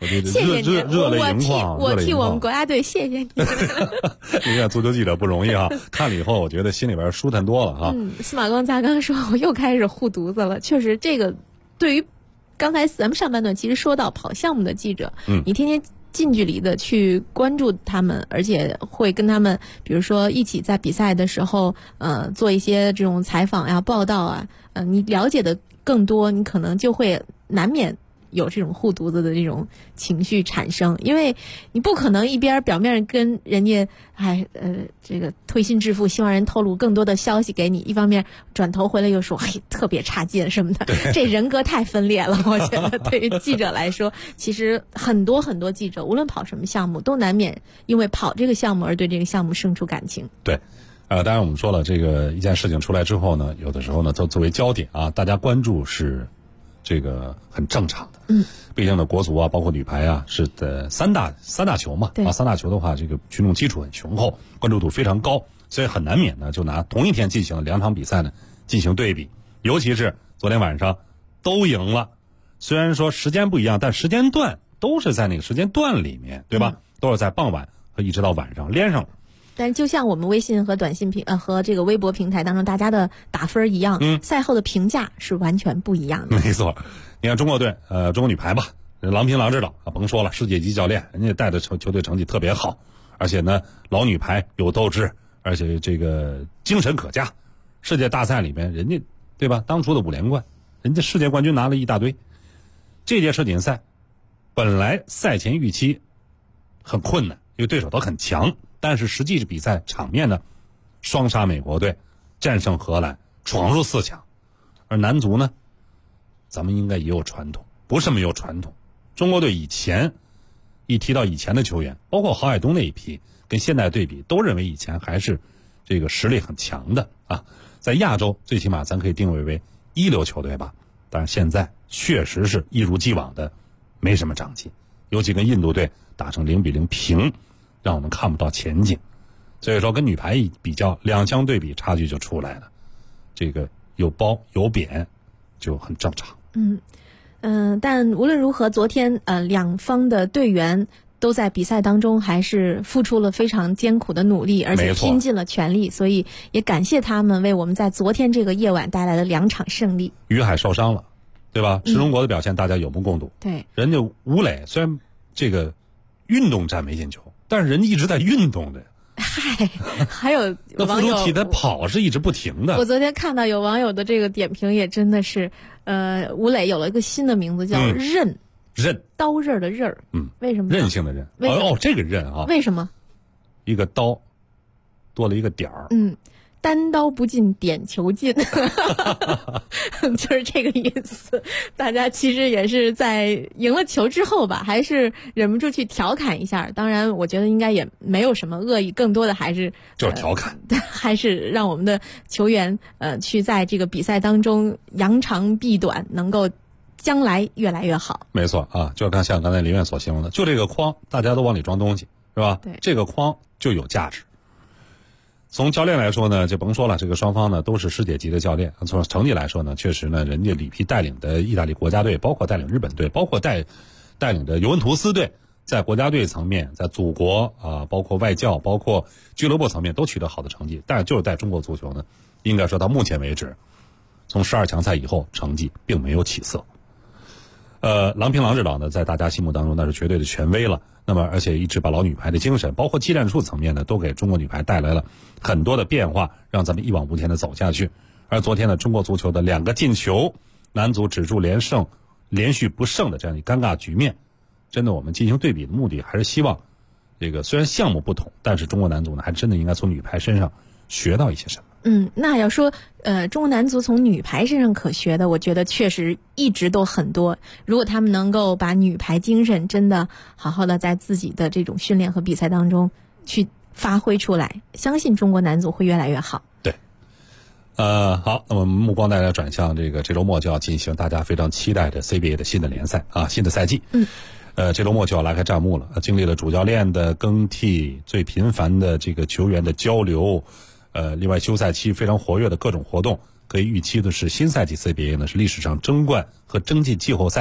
我觉得谢谢你， 热泪盈眶， 我替我们国家队谢谢你。 你看足球记者不容易啊，看了以后我觉得心里边舒坦多了啊。 司马光砸缸说我又开始护犊子了，确实这个对于刚才咱们上半段其实说到跑项目的记者，你天天近距离的去关注他们，而且会跟他们比如说一起在比赛的时候做一些这种采访呀、报道啊，你了解的更多，你可能就会难免有这种护犊子的这种情绪产生，因为你不可能一边表面跟人家这个推心置腹，希望人透露更多的消息给你，一方面转头回来又说特别差劲什么的，这人格太分裂了。我觉得对于记者来说，其实很多记者无论跑什么项目，都难免因为跑这个项目而对这个项目生出感情。 对。当然我们说了，这个一件事情出来之后呢，有的时候呢作为焦点啊，大家关注是这个很正常的。毕竟呢国足啊，包括女排啊，是的三大球嘛。对。三大球的话，这个群众基础很雄厚，关注度非常高，所以很难免呢就拿同一天进行了2场比赛呢进行对比。尤其是昨天晚上都赢了，虽然说时间不一样，但时间段都是在那个时间段里面，对吧？都是在傍晚和一直到晚上连上了。 但是就像我们微信和短信和这个微博平台当中大家的打分一样，赛后的评价是完全不一样的。 没错，你看中国队，中国女排吧，郎平郎指导甭说了，世界级教练，人家带的球队成绩特别好，而且呢老女排有斗志，而且这个精神可嘉。世界大赛里面人家对吧，当初的5连冠，人家世界冠军拿了一大堆。这届世锦赛本来赛前预期很困难，因为对手都很强，但是实际比赛场面呢，双杀美国队，战胜荷兰，闯入4强。而男足呢，咱们应该也有传统，不是没有传统。中国队以前一提到以前的球员，包括郝海东那一批，跟现在对比，都认为以前还是这个实力很强的啊。在亚洲最起码咱可以定位为一流球队吧，但是现在确实是一如既往的没什么长进，尤其跟印度队打成0-0平，让我们看不到前景。所以说跟女排一比较，两相对比，差距就出来了。这个有褒有贬就很正常。 但无论如何，昨天两方的队员都在比赛当中还是付出了非常艰苦的努力，而且拼尽了全力，所以也感谢他们为我们在昨天这个夜晚带来了2场胜利。 于海受伤了，对吧？石中国的表现大家有目共睹。 对， 人家吴磊虽然这个运动战没进球，但是人家一直在运动的。 嗨，还有那付出体的跑是一直不停的。 我昨天看到有网友的这个点评也真的是，吴磊有了一个新的名字叫韧，刀刃的刃，为什么？ 韧性的韧。这个韧啊， 为什么？ 一个刀多了一个点儿。 单刀不进点球进，就是这个意思。大家其实也是在赢了球之后吧，还是忍不住去调侃一下。当然，我觉得应该也没有什么恶意，更多的还是就是调侃， 还是让我们的球员去在这个比赛当中扬长避短，能够将来越来越好。 没错啊，就像刚才林院所形容的，就这个筐，大家都往里装东西，是吧？ 对， 这个筐就有价值。从教练来说呢，就甭说了，这个双方呢都是世界级的教练。从成绩来说呢，确实呢，人家里皮带领的意大利国家队，包括带领日本队，包括带领的尤文图斯队，在国家队层面，在祖国包括外教，包括俱乐部层面都取得好的成绩。但是就是在中国足球呢，应该说到目前为止，从12强赛以后，成绩并没有起色。郎平郎指导呢，在大家心目当中那是绝对的权威了。那么，而且一直把老女排的精神，包括技战术层面呢，都给中国女排带来了很多的变化，让咱们一往无前的走下去。而昨天呢，中国足球的2个进球，男足止住连续不胜的这样一尴尬局面，真的我们进行对比的目的，还是希望这个虽然项目不同，但是中国男足呢，还真的应该从女排身上学到一些什么。 那要说中国男足从女排身上可学的，我觉得确实一直都很多。如果他们能够把女排精神真的好好的在自己的这种训练和比赛当中去发挥出来，相信中国男足会越来越好。 对，好，那么我们目光大家转向这周末就要进行大家非常期待的 CBA 的新的联赛啊，新的赛季。这周末就要拉开战幕了，经历了主教练的更替，最频繁的这个球员的交流。另外休赛期非常活跃的各种活动，可以预期的是新赛季 CBA 呢是历史上争冠和争进季后赛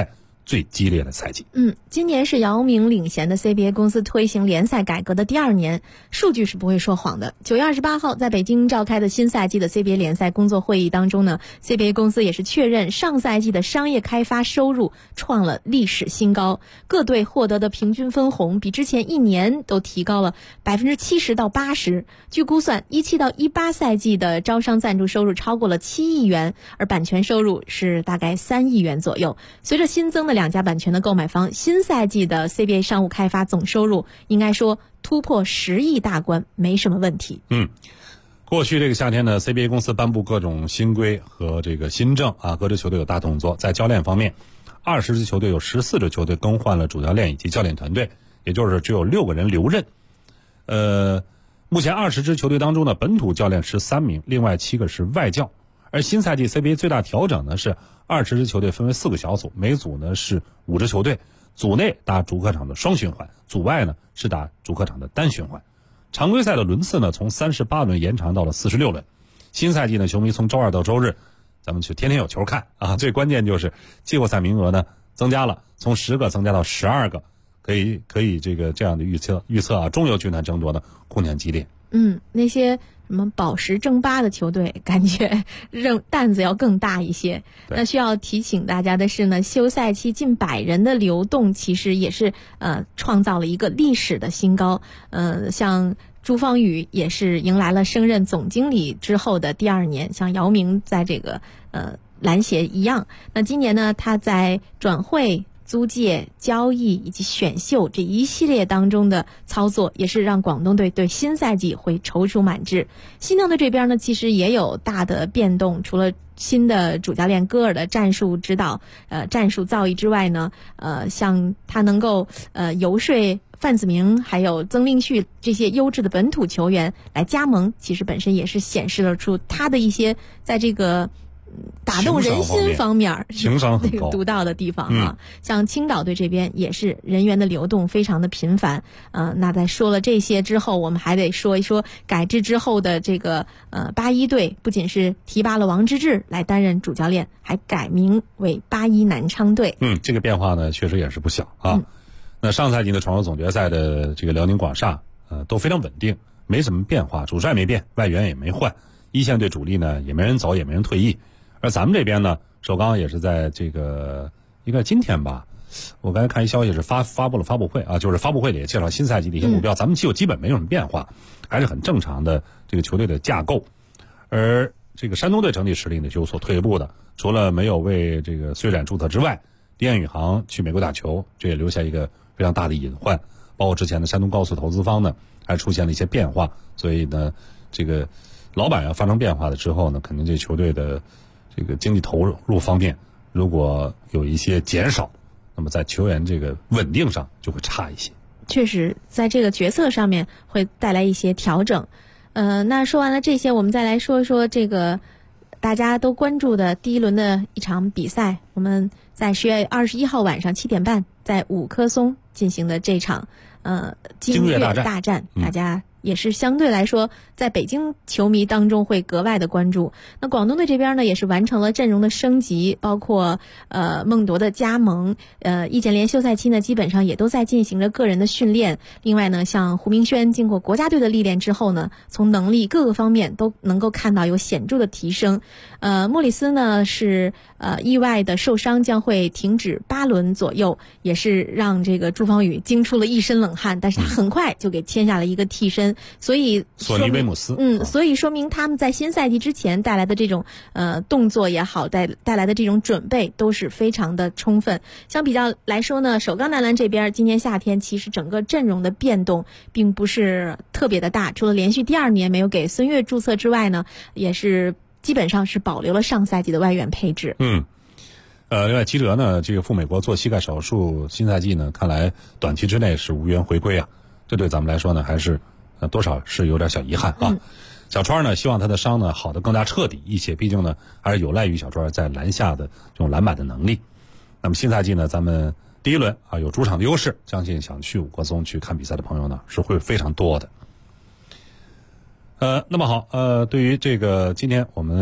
最激烈的赛季。 今年是姚明领衔的 CBA 公司推行联赛改革的第2年，数据是不会说谎的。9月28号在北京召开的新赛季的 CBA 联赛工作会议当中呢 ，CBA 公司也是确认上赛季的商业开发收入创了历史新高，各队获得的平均分红比之前1年都提高了70%到80%。据估算，17到18赛季的招商赞助收入超过了7亿元，而版权收入是大概3亿元左右。随着新增的2家版权的购买方，新赛季的 CBA 商务开发总收入应该说突破10亿大关没什么问题。 过去这个夏天呢 CBA 公司颁布各种新规和这个新政啊，各支球队有大动作。在教练方面，20支球队有14支球队更换了主教练以及教练团队，也就是只有6个人留任。目前20支球队当中呢，本土教练13名，另外7个是外教。而新赛季 CBA 最大调整呢是20支球队分为4个小组，每组呢是5支球队，组内打主客场的双循环，组外呢是打主客场的单循环。常规赛的轮次呢从38轮延长到了46轮。新赛季呢，球迷从周二到周日，咱们去天天有球看啊！最关键就是季后赛名额呢增加了，从10个增加到12个，可以这样的预测啊，中游军团争夺的空前激烈。 那些什么保时正8的球队，感觉担子要更大一些。那需要提醒大家的是呢，休赛期近100人的流动，其实也是创造了一个历史的新高。像朱芳雨也是迎来了升任总经理之后的第2年，像姚明在这个篮协一样。那今年呢，他在转会、租借、交易以及选秀这一系列当中的操作，也是让广东队对新赛季会踌躇满志。新疆队这边呢，其实也有大的变动，除了新的主教练戈尔的战术指导、战术造诣之外呢，像他能够游说范子铭还有曾令旭这些优质的本土球员来加盟，其实本身也是显示了出他的一些在这个打动人心方面情商很高独到的地方啊。像青岛队这边也是人员的流动非常的频繁。那在说了这些之后，我们还得说一说改制之后的这个81队，不仅是提拔了王治郅来担任主教练，还改名为81南昌队。 这个变化呢确实也是不小啊。那上赛季的传说总决赛的这个辽宁广厦都非常稳定，没什么变化，主帅没变，外援也没换，一线队主力呢也没人走，也没人退役。而咱们这边呢，首钢也是在这个应该今天吧，我刚才看一消息是发布了发布会啊，就是发布会里也介绍新赛季的一些目标，咱们基本没有什么变化，还是很正常的这个球队的架构。而这个山东队整体实力呢有所退步的，除了没有为这个虽然注册之外，丁彦雨航去美国打球，这也留下一个非常大的隐患。包括之前的山东高速投资方呢，还出现了一些变化，所以呢，这个老板要发生变化了之后呢，肯定这球队的这个经济投入方面如果有一些减少，那么在球员这个稳定上就会差一些。 确实在这个决策上面会带来一些调整。那说完了这些，我们再来说一说这个大家都关注的第一轮的一场比赛。我们在10月21号晚上7点半在五棵松进行的这场金月大战，大家也是相对来说在北京球迷当中会格外的关注。那广东队这边呢也是完成了阵容的升级，包括孟铎的加盟，易建联休赛期呢基本上也都在进行着个人的训练。另外呢，像胡明轩经过国家队的历练之后呢，从能力各个方面都能够看到有显著的提升。莫里斯呢是意外的受伤，将会停止8轮左右，也是让这个朱芳雨惊出了一身冷汗，但是他很快就给签下了一个替身，所以索尼威姆斯， 所以说明他们在新赛季之前带来的这种动作也好，带来的这种准备都是非常的充分。相比较来说呢，首钢男篮这边今年夏天其实整个阵容的变动并不是特别的大，除了连续第2年没有给孙悦注册之外呢，也是基本上是保留了上赛季的外援配置。 另外齐哲呢，这个赴美国做膝盖手术，新赛季呢看来短期之内是无缘回归啊，这对咱们来说呢还是多少是有点小遗憾啊。小川呢希望他的伤呢好得更加彻底一些，毕竟呢还是有赖于小川在篮下的这种篮板的能力。那么新赛季呢，咱们第一轮有主场的优势，相信想去五棵松去看比赛的朋友呢是会非常多的。那么好，对于这个今天我们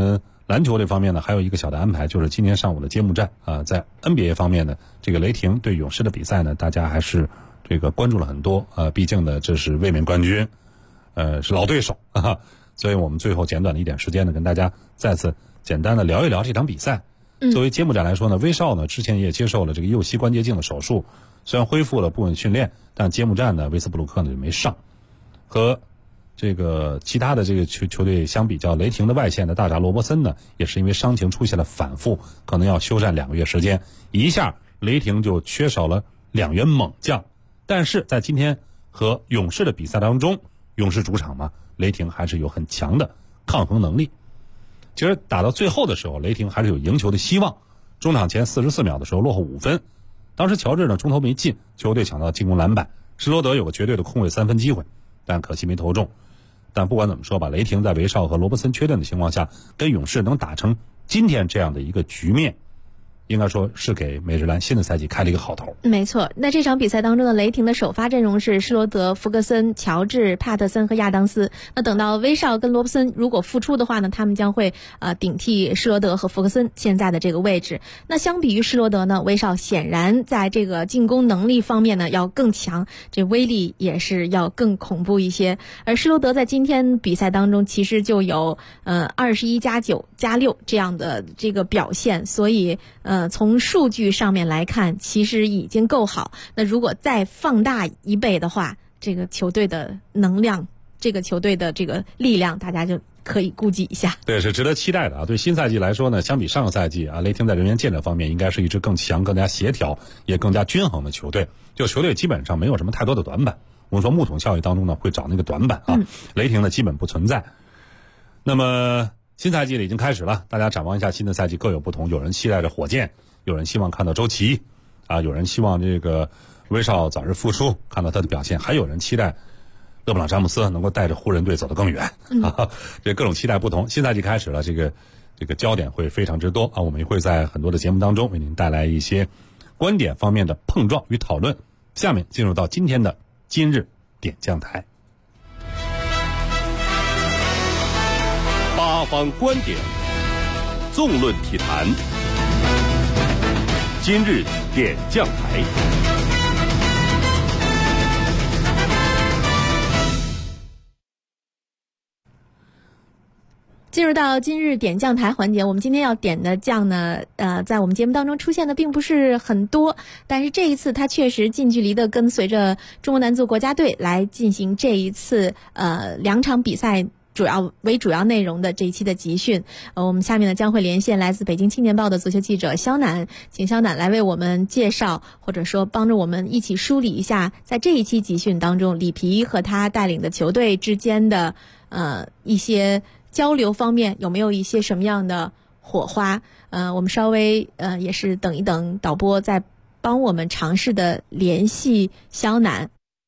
篮球这方面呢，还有一个小的安排，就是今天上午的揭幕战啊，在 NBA 方面呢，这个雷霆对勇士的比赛呢，大家还是这个关注了很多毕竟呢这是卫冕冠军，是老对手啊，所以我们最后简短的一点时间呢，跟大家再次简单的聊一聊这场比赛。作为揭幕战来说呢，威少呢之前也接受了这个右膝关节镜的手术，虽然恢复了部分训练，但揭幕战呢，威斯布鲁克呢就没上。和这个其他的这个球队相比较，雷霆的外线的大闸罗伯森呢，也是因为伤情出现了反复，可能要休战2个月时间，一下雷霆就缺少了2员猛将。但是在今天和勇士的比赛当中，勇士主场嘛，雷霆还是有很强的抗衡能力。其实打到最后的时候，雷霆还是有赢球的希望。中场前44秒的时候落后5分，当时乔治呢中投没进，球队抢到进攻篮板，施罗德有个绝对的空位3分机会，但可惜没投中。但不管怎么说吧，雷霆在威少和罗伯森缺阵的情况下，跟勇士能打成今天这样的一个局面，应该说是给美日兰新的赛季开了一个好头。 没错，那这场比赛当中的雷霆的首发阵容是施罗德、弗格森、乔治、帕特森和亚当斯。那等到威少跟罗伯森如果复出的话呢，他们将会顶替施罗德和弗格森现在的这个位置。那相比于施罗德呢，威少显然在这个进攻能力方面呢要更强，这威力也是要更恐怖一些。而施罗德在今天比赛当中其实就有21+9+6这样的这个表现，所以从数据上面来看，其实已经够好。那如果再放大1倍的话，这个球队的能量，这个球队的这个力量，大家就可以估计一下。 对，是值得期待的啊！对新赛季来说呢，相比上个赛季啊，雷霆在人员建设方面应该是一支更强、更加协调、也更加均衡的球队。就球队基本上没有什么太多的短板。我们说木桶效应当中呢，会找那个短板啊，雷霆呢基本不存在。那么新赛季已经开始了，大家展望一下新的赛季各有不同。有人期待着火箭，有人希望看到周琦啊，有人希望这个威少早日复出，看到他的表现，还有人期待勒布朗詹姆斯能够带着湖人队走得更远啊。这各种期待不同。新赛季开始了，这个焦点会非常之多啊。我们也会在很多的节目当中为您带来一些观点方面的碰撞与讨论。下面进入到今天的今日点将台。 八方观点，纵论体坛，今日点将台。 进入到今日点将台环节，我们今天要点的将呢，在我们节目当中出现的并不是很多，但是这一次他确实近距离的跟随着中国男足国家队来进行这一次2场比赛主要内容的这一期的集训。我们下面呢将会连线来自北京青年报的足球记者肖楠，请肖楠来为我们介绍，或者说帮着我们一起梳理一下，在这一期集训当中，里皮和他带领的球队之间的一些交流方面有没有一些什么样的火花。我们稍微也是等一等导播再帮我们尝试的联系肖楠。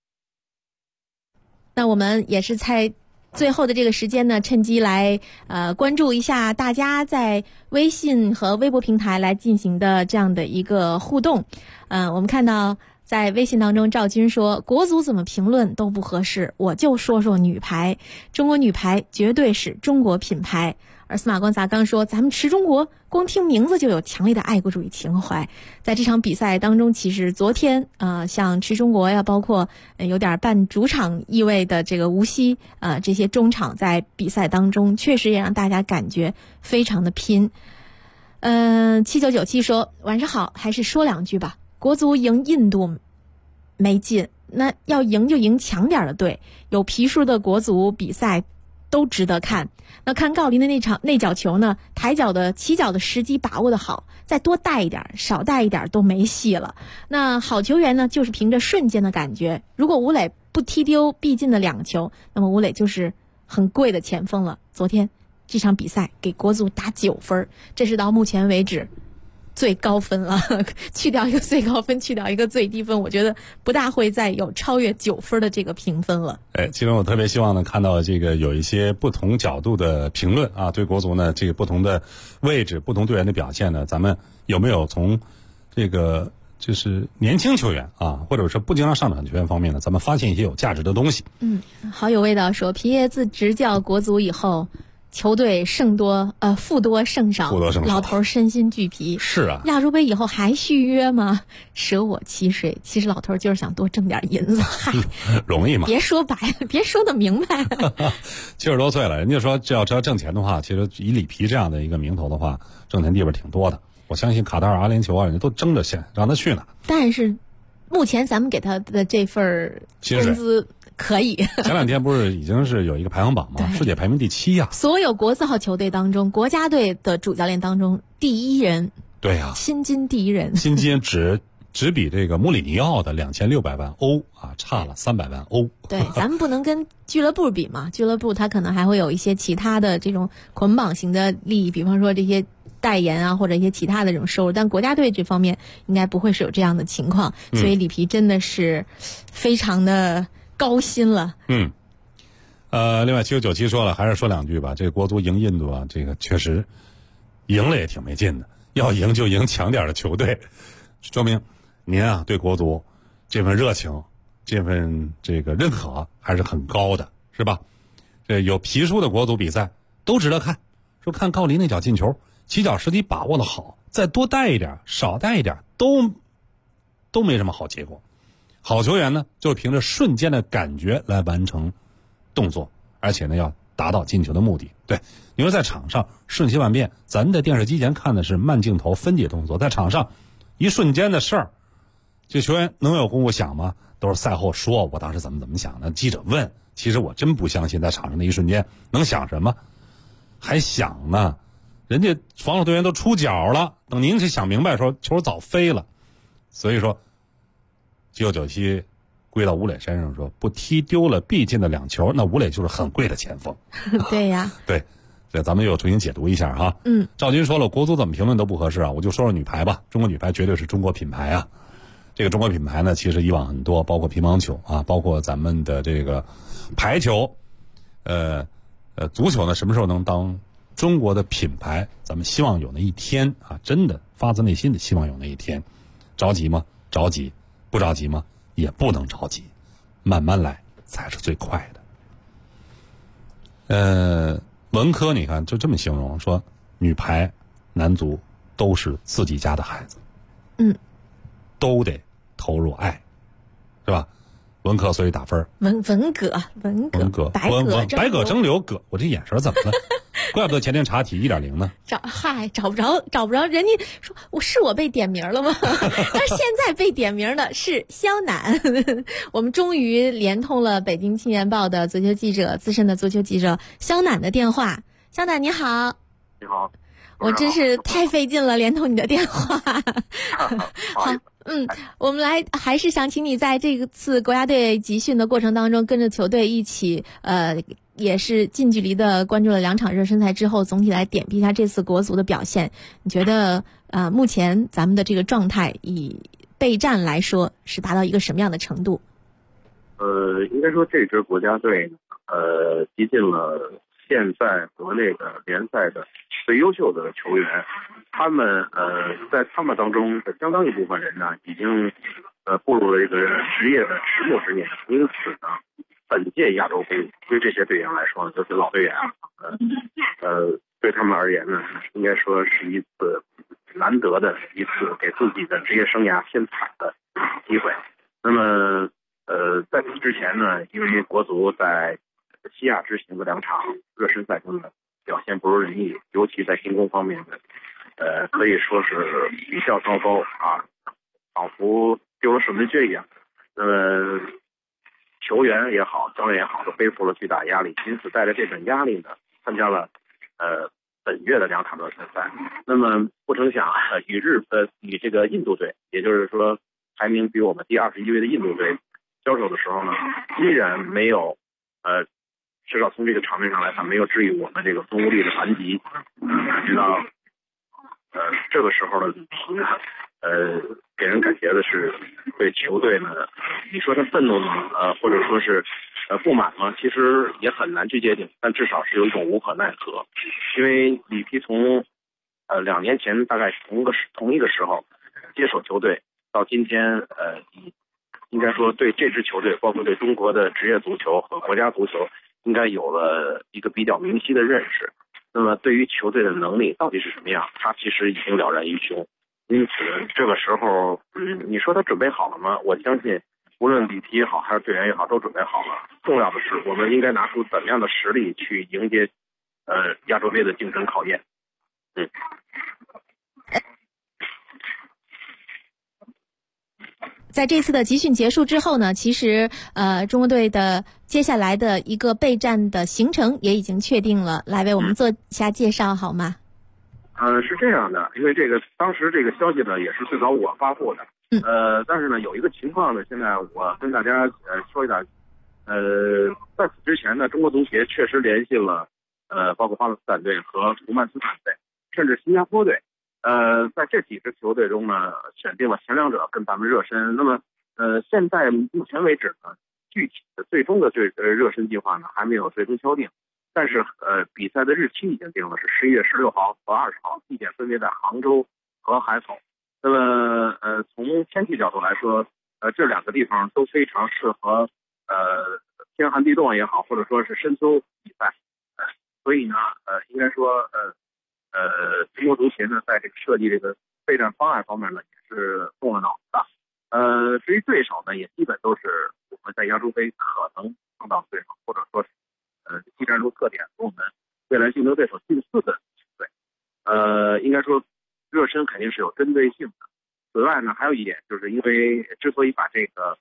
那我们也是在最后的这个时间呢，趁机来关注一下大家在微信和微博平台来进行的这样的一个互动。我们看到在微信当中，赵军说国足怎么评论都不合适，我就说说女排，中国女排绝对是中国品牌。而司马光砸缸说咱们持中国光听名字就有强烈的爱国主义情怀。在这场比赛当中，其实昨天像持中国呀，包括有点半主场意味的这个无锡这些中场在比赛当中确实也让大家感觉非常的拼。7997说晚上好，还是说两句吧，国足赢印度没劲，那要赢就赢强点的队，有皮数的国足比赛都值得看。那看郜林的那场内角球呢，起脚的时机把握的好，再多带一点少带一点都没戏了。那好球员呢，就是凭着瞬间的感觉，如果吴磊不踢丢必进的2个球，那么吴磊就是很贵的前锋了。昨天这场比赛给国足打9分，这是到目前为止最高分了，去掉一个最高分，去掉一个最低分，我觉得不大会再有超越9分的这个评分了。 其实我特别希望呢看到这个有一些不同角度的评论啊，对国足呢这个不同的位置、不同队员的表现呢，咱们有没有从这个就是年轻球员啊，或者说不经常上场球员方面呢，咱们发现一些有价值的东西。 好有味道说皮耶自执教国足以后， 球队负多胜少，老头身心俱疲。 是啊， 亚洲杯以后还续约吗？舍我其谁？其实老头就是想多挣点银子，嗨， 容易吗？ 别说白了，别说的明白。 70多岁了，人家说只要挣钱的话，其实以里皮这样的一个名头的话，挣钱地方挺多的。我相信卡塔尔、阿联酋啊，人家都争着先让他去呢。 但是目前咱们给他的这份工资可以。 前2天不是已经是有一个排行榜吗？世界排名第7呀。 所有国字号球队当中，国家队的主教练当中第1人。 对呀， 薪金第1人。 薪金只比这个穆里尼奥的2600万欧啊差了300万欧。 对，咱们不能跟俱乐部比嘛，俱乐部它可能还会有一些其他的这种捆绑型的利益，比方说这些代言啊，或者一些其他的这种收入，但国家队这方面应该不会是有这样的情况，所以里皮真的是非常的高薪了。 另外7997说了，还是说2句吧。这个国足赢印度啊，这个确实赢了也挺没劲的，要赢就赢强点的球队，说明您啊对国足这份热情、这份这个认可还是很高的，是吧？这有皮书的国足比赛都值得看。说看郜林那脚进球，起脚时机把握的好，再多带一点、少带一点都没什么好结果。好球员呢，就凭着瞬间的感觉来完成动作，而且呢要达到进球的目的。对，你说在场上瞬息万变，咱在电视机前看的是慢镜头分解动作，在场上一瞬间的事儿，这球员能有功夫想吗？都是赛后说我当时怎么想的，记者问，其实我真不相信在场上那一瞬间能想什么，还想呢，人家防守队员都出脚了，等您去想明白的时候，球早飞了。所以说9697归到吴磊身上说，不踢丢了必进的2球，那吴磊就是很贵的前锋。 对呀， 对，所以咱们又重新解读一下哈。赵军说了，国足怎么评论都不合适啊，我就说说女排吧。中国女排绝对是中国品牌啊。这个中国品牌呢，其实以往很多，包括乒乓球啊，包括咱们的这个排球，足球呢，什么时候能当中国的品牌？咱们希望有那一天啊，真的发自内心的希望有那一天。着急吗？着急。不着急吗？也不能着急，慢慢来才是最快的。文科你看就这么形容说，女排、男足都是自己家的孩子，都得投入爱，是吧？文科所以打分。文革，百舸争流，我这眼神怎么了？怪不得前天查体1.0呢。 找不着，人家说我被点名了吗？但现在被点名的是肖楠。我们终于连通了北京青年报的足球记者，资深的足球记者肖楠的电话。肖楠你好。 你好。 我真是太费劲了，连通你的电话。好，我们还是想请你在这次国家队集训的过程当中，跟着球队一起，也是近距离的关注了2场热身赛之后，总体来点评一下这次国足的表现。你觉得目前咱们的这个状态以备战来说是达到一个什么样的程度？ 应该说这支国家队集进了现在国内的联赛的最优秀的球员，他们在他们当中的相当一部分人呢，已经步入了这个职业的迟暮之年，因此呢，本届亚洲杯对这些队员来说呢，都是老队员啊，对他们而言呢，应该说是一次难得的一次给自己的职业生涯添彩的机会。那么在此之前呢，因为国足在西亚之行的2场热身赛中的表现不如人意，尤其在进攻方面的可以说是比较糟糕啊，仿佛丢了什么倔一样。那么球员也好，教练也好，都背负了巨大压力，因此带着这种压力呢，参加了本月的2场热身赛。那么不成想与这个印度队，也就是说排名比我们第21位的印度队交手的时候呢，依然没有至少从这个场面上来看，没有治愈我们这个松无力的顽疾。感觉到这个时候的给人感觉的是对球队呢，你说他愤怒呢，或者说是不满吗？其实也很难去界定，但至少是有一种无可奈何。因为里皮从2年前大概同一个时候接手球队，到今天应该说对这支球队，包括对中国的职业足球和国家足球，应该有了一个比较明晰的认识。 那么对于球队的能力到底是什么样，他其实已经了然于胸。因此这个时候，你说他准备好了吗？我相信无论里皮也好还是队员也好都准备好了。重要的是我们应该拿出怎么样的实力去迎接亚洲杯的竞争考验。 在这次的集训结束之后呢，其实中国队的接下来的一个备战的行程也已经确定了，来为我们做一下介绍好吗？ 是这样的，因为当时这个消息呢也是最早我发布的，但是呢有一个情况呢，现在我跟大家说一下，在此之前呢，中国足协确实联系了包括巴勒斯坦队和土库曼斯坦队，甚至新加坡队。在这几支球队中呢，选定了前两者跟咱们热身。那么，现在目前为止呢，具体的最终的热身计划呢还没有最终敲定，但是比赛的日期已经定了，是11月16号和20号，地点分别在杭州和海口。那么，从天气角度来说，这两个地方都非常适合天寒地冻也好，或者说是深秋比赛。所以呢，应该说中国足协呢，在这个设计这个备战方案方面呢，也是动了脑子。至于对手呢，也基本都是我们在亚洲杯可能碰到的对手，或者说是技战术特点和我们未来竞争对手近似的球队。应该说热身肯定是有针对性的。此外呢，还有一点，就是因为之所以把这个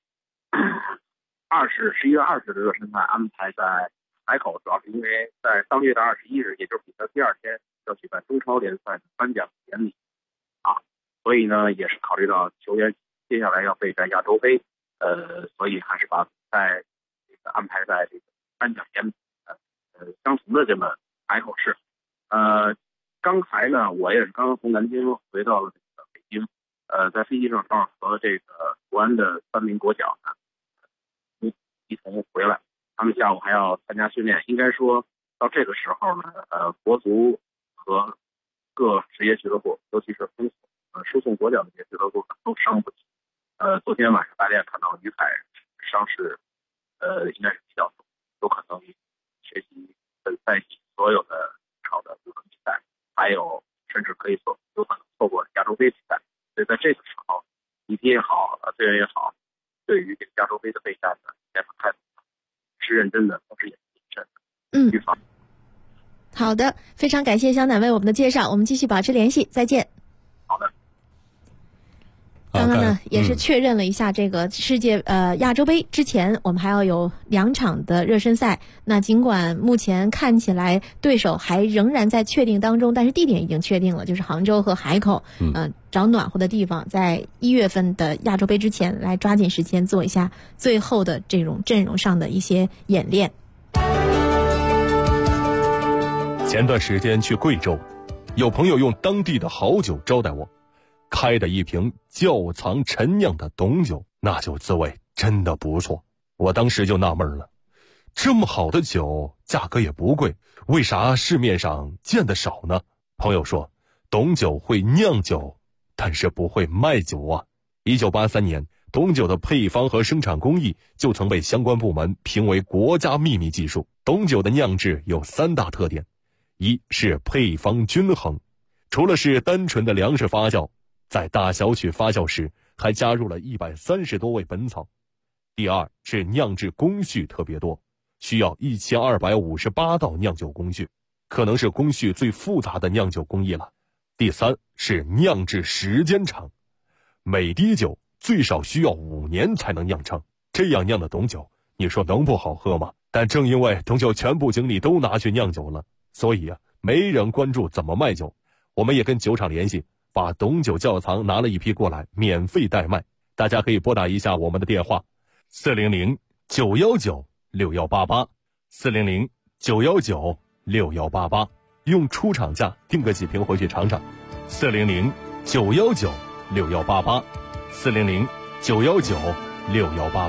11月20日的热身赛安排在海口，主要是因为在当月的21日，也就是比赛第二天，要举办中超联赛的颁奖典礼所以呢，也是考虑到球员接下来要备战亚洲杯，所以还是把比赛安排在这个颁奖典礼相同的这么海口市。刚才呢，我也是刚刚从南京回到了这个北京，在飞机上正好和这个国安的3名国脚呢一同回来，他们下午还要参加训练。应该说到这个时候呢，国足和各职业俱乐部，尤其是输送国脚的这些俱乐部都伤不起。昨天晚上大家也看到于凯伤势，应该是比较重，有可能学习本赛季所有的场的部分比赛，还有甚至有可能错过亚洲杯比赛。所以在这个时候，你也好，队员也好，对于这个亚洲杯的备战呢，应该是态度是认真的，同时也是谨慎的。预防。 好的，非常感谢湘南为我们的介绍，我们继续保持联系，再见。 好的。 刚刚呢，也是确认了一下这个亚洲杯之前，我们还要有2场的热身赛。那尽管目前看起来对手还仍然在确定当中，但是地点已经确定了，就是杭州和海口。找暖和的地方，在1月份的亚洲杯之前，来抓紧时间做一下最后的这种阵容上的一些演练。 前段时间去贵州，有朋友用当地的好酒招待我，开的一瓶窖藏陈酿的董酒，那酒滋味真的不错。我当时就纳闷了，这么好的酒价格也不贵，为啥市面上见得少呢？朋友说，董酒会酿酒，但是不会卖酒啊。1983年，董酒的配方和生产工艺就曾被相关部门评为国家秘密技术。董酒的酿制有3大特点，一是配方均衡，除了是单纯的粮食发酵，在大小曲发酵时还加入了130多味本草。第二是酿制工序特别多，需要1258道酿酒工序，可能是工序最复杂的酿酒工艺了。第三是酿制时间长，每滴酒最少需要5年才能酿成，这样酿的董酒，你说能不好喝吗？但正因为董酒全部精力都拿去酿酒了，所以没人关注怎么卖酒。我们也跟酒厂联系，把董酒窖藏拿了一批过来，免费代卖。大家可以拨打一下我们的电话400-919-6188 400-919-6188，用出厂价订个几瓶回去尝尝。400-919-6188 400-919-6188。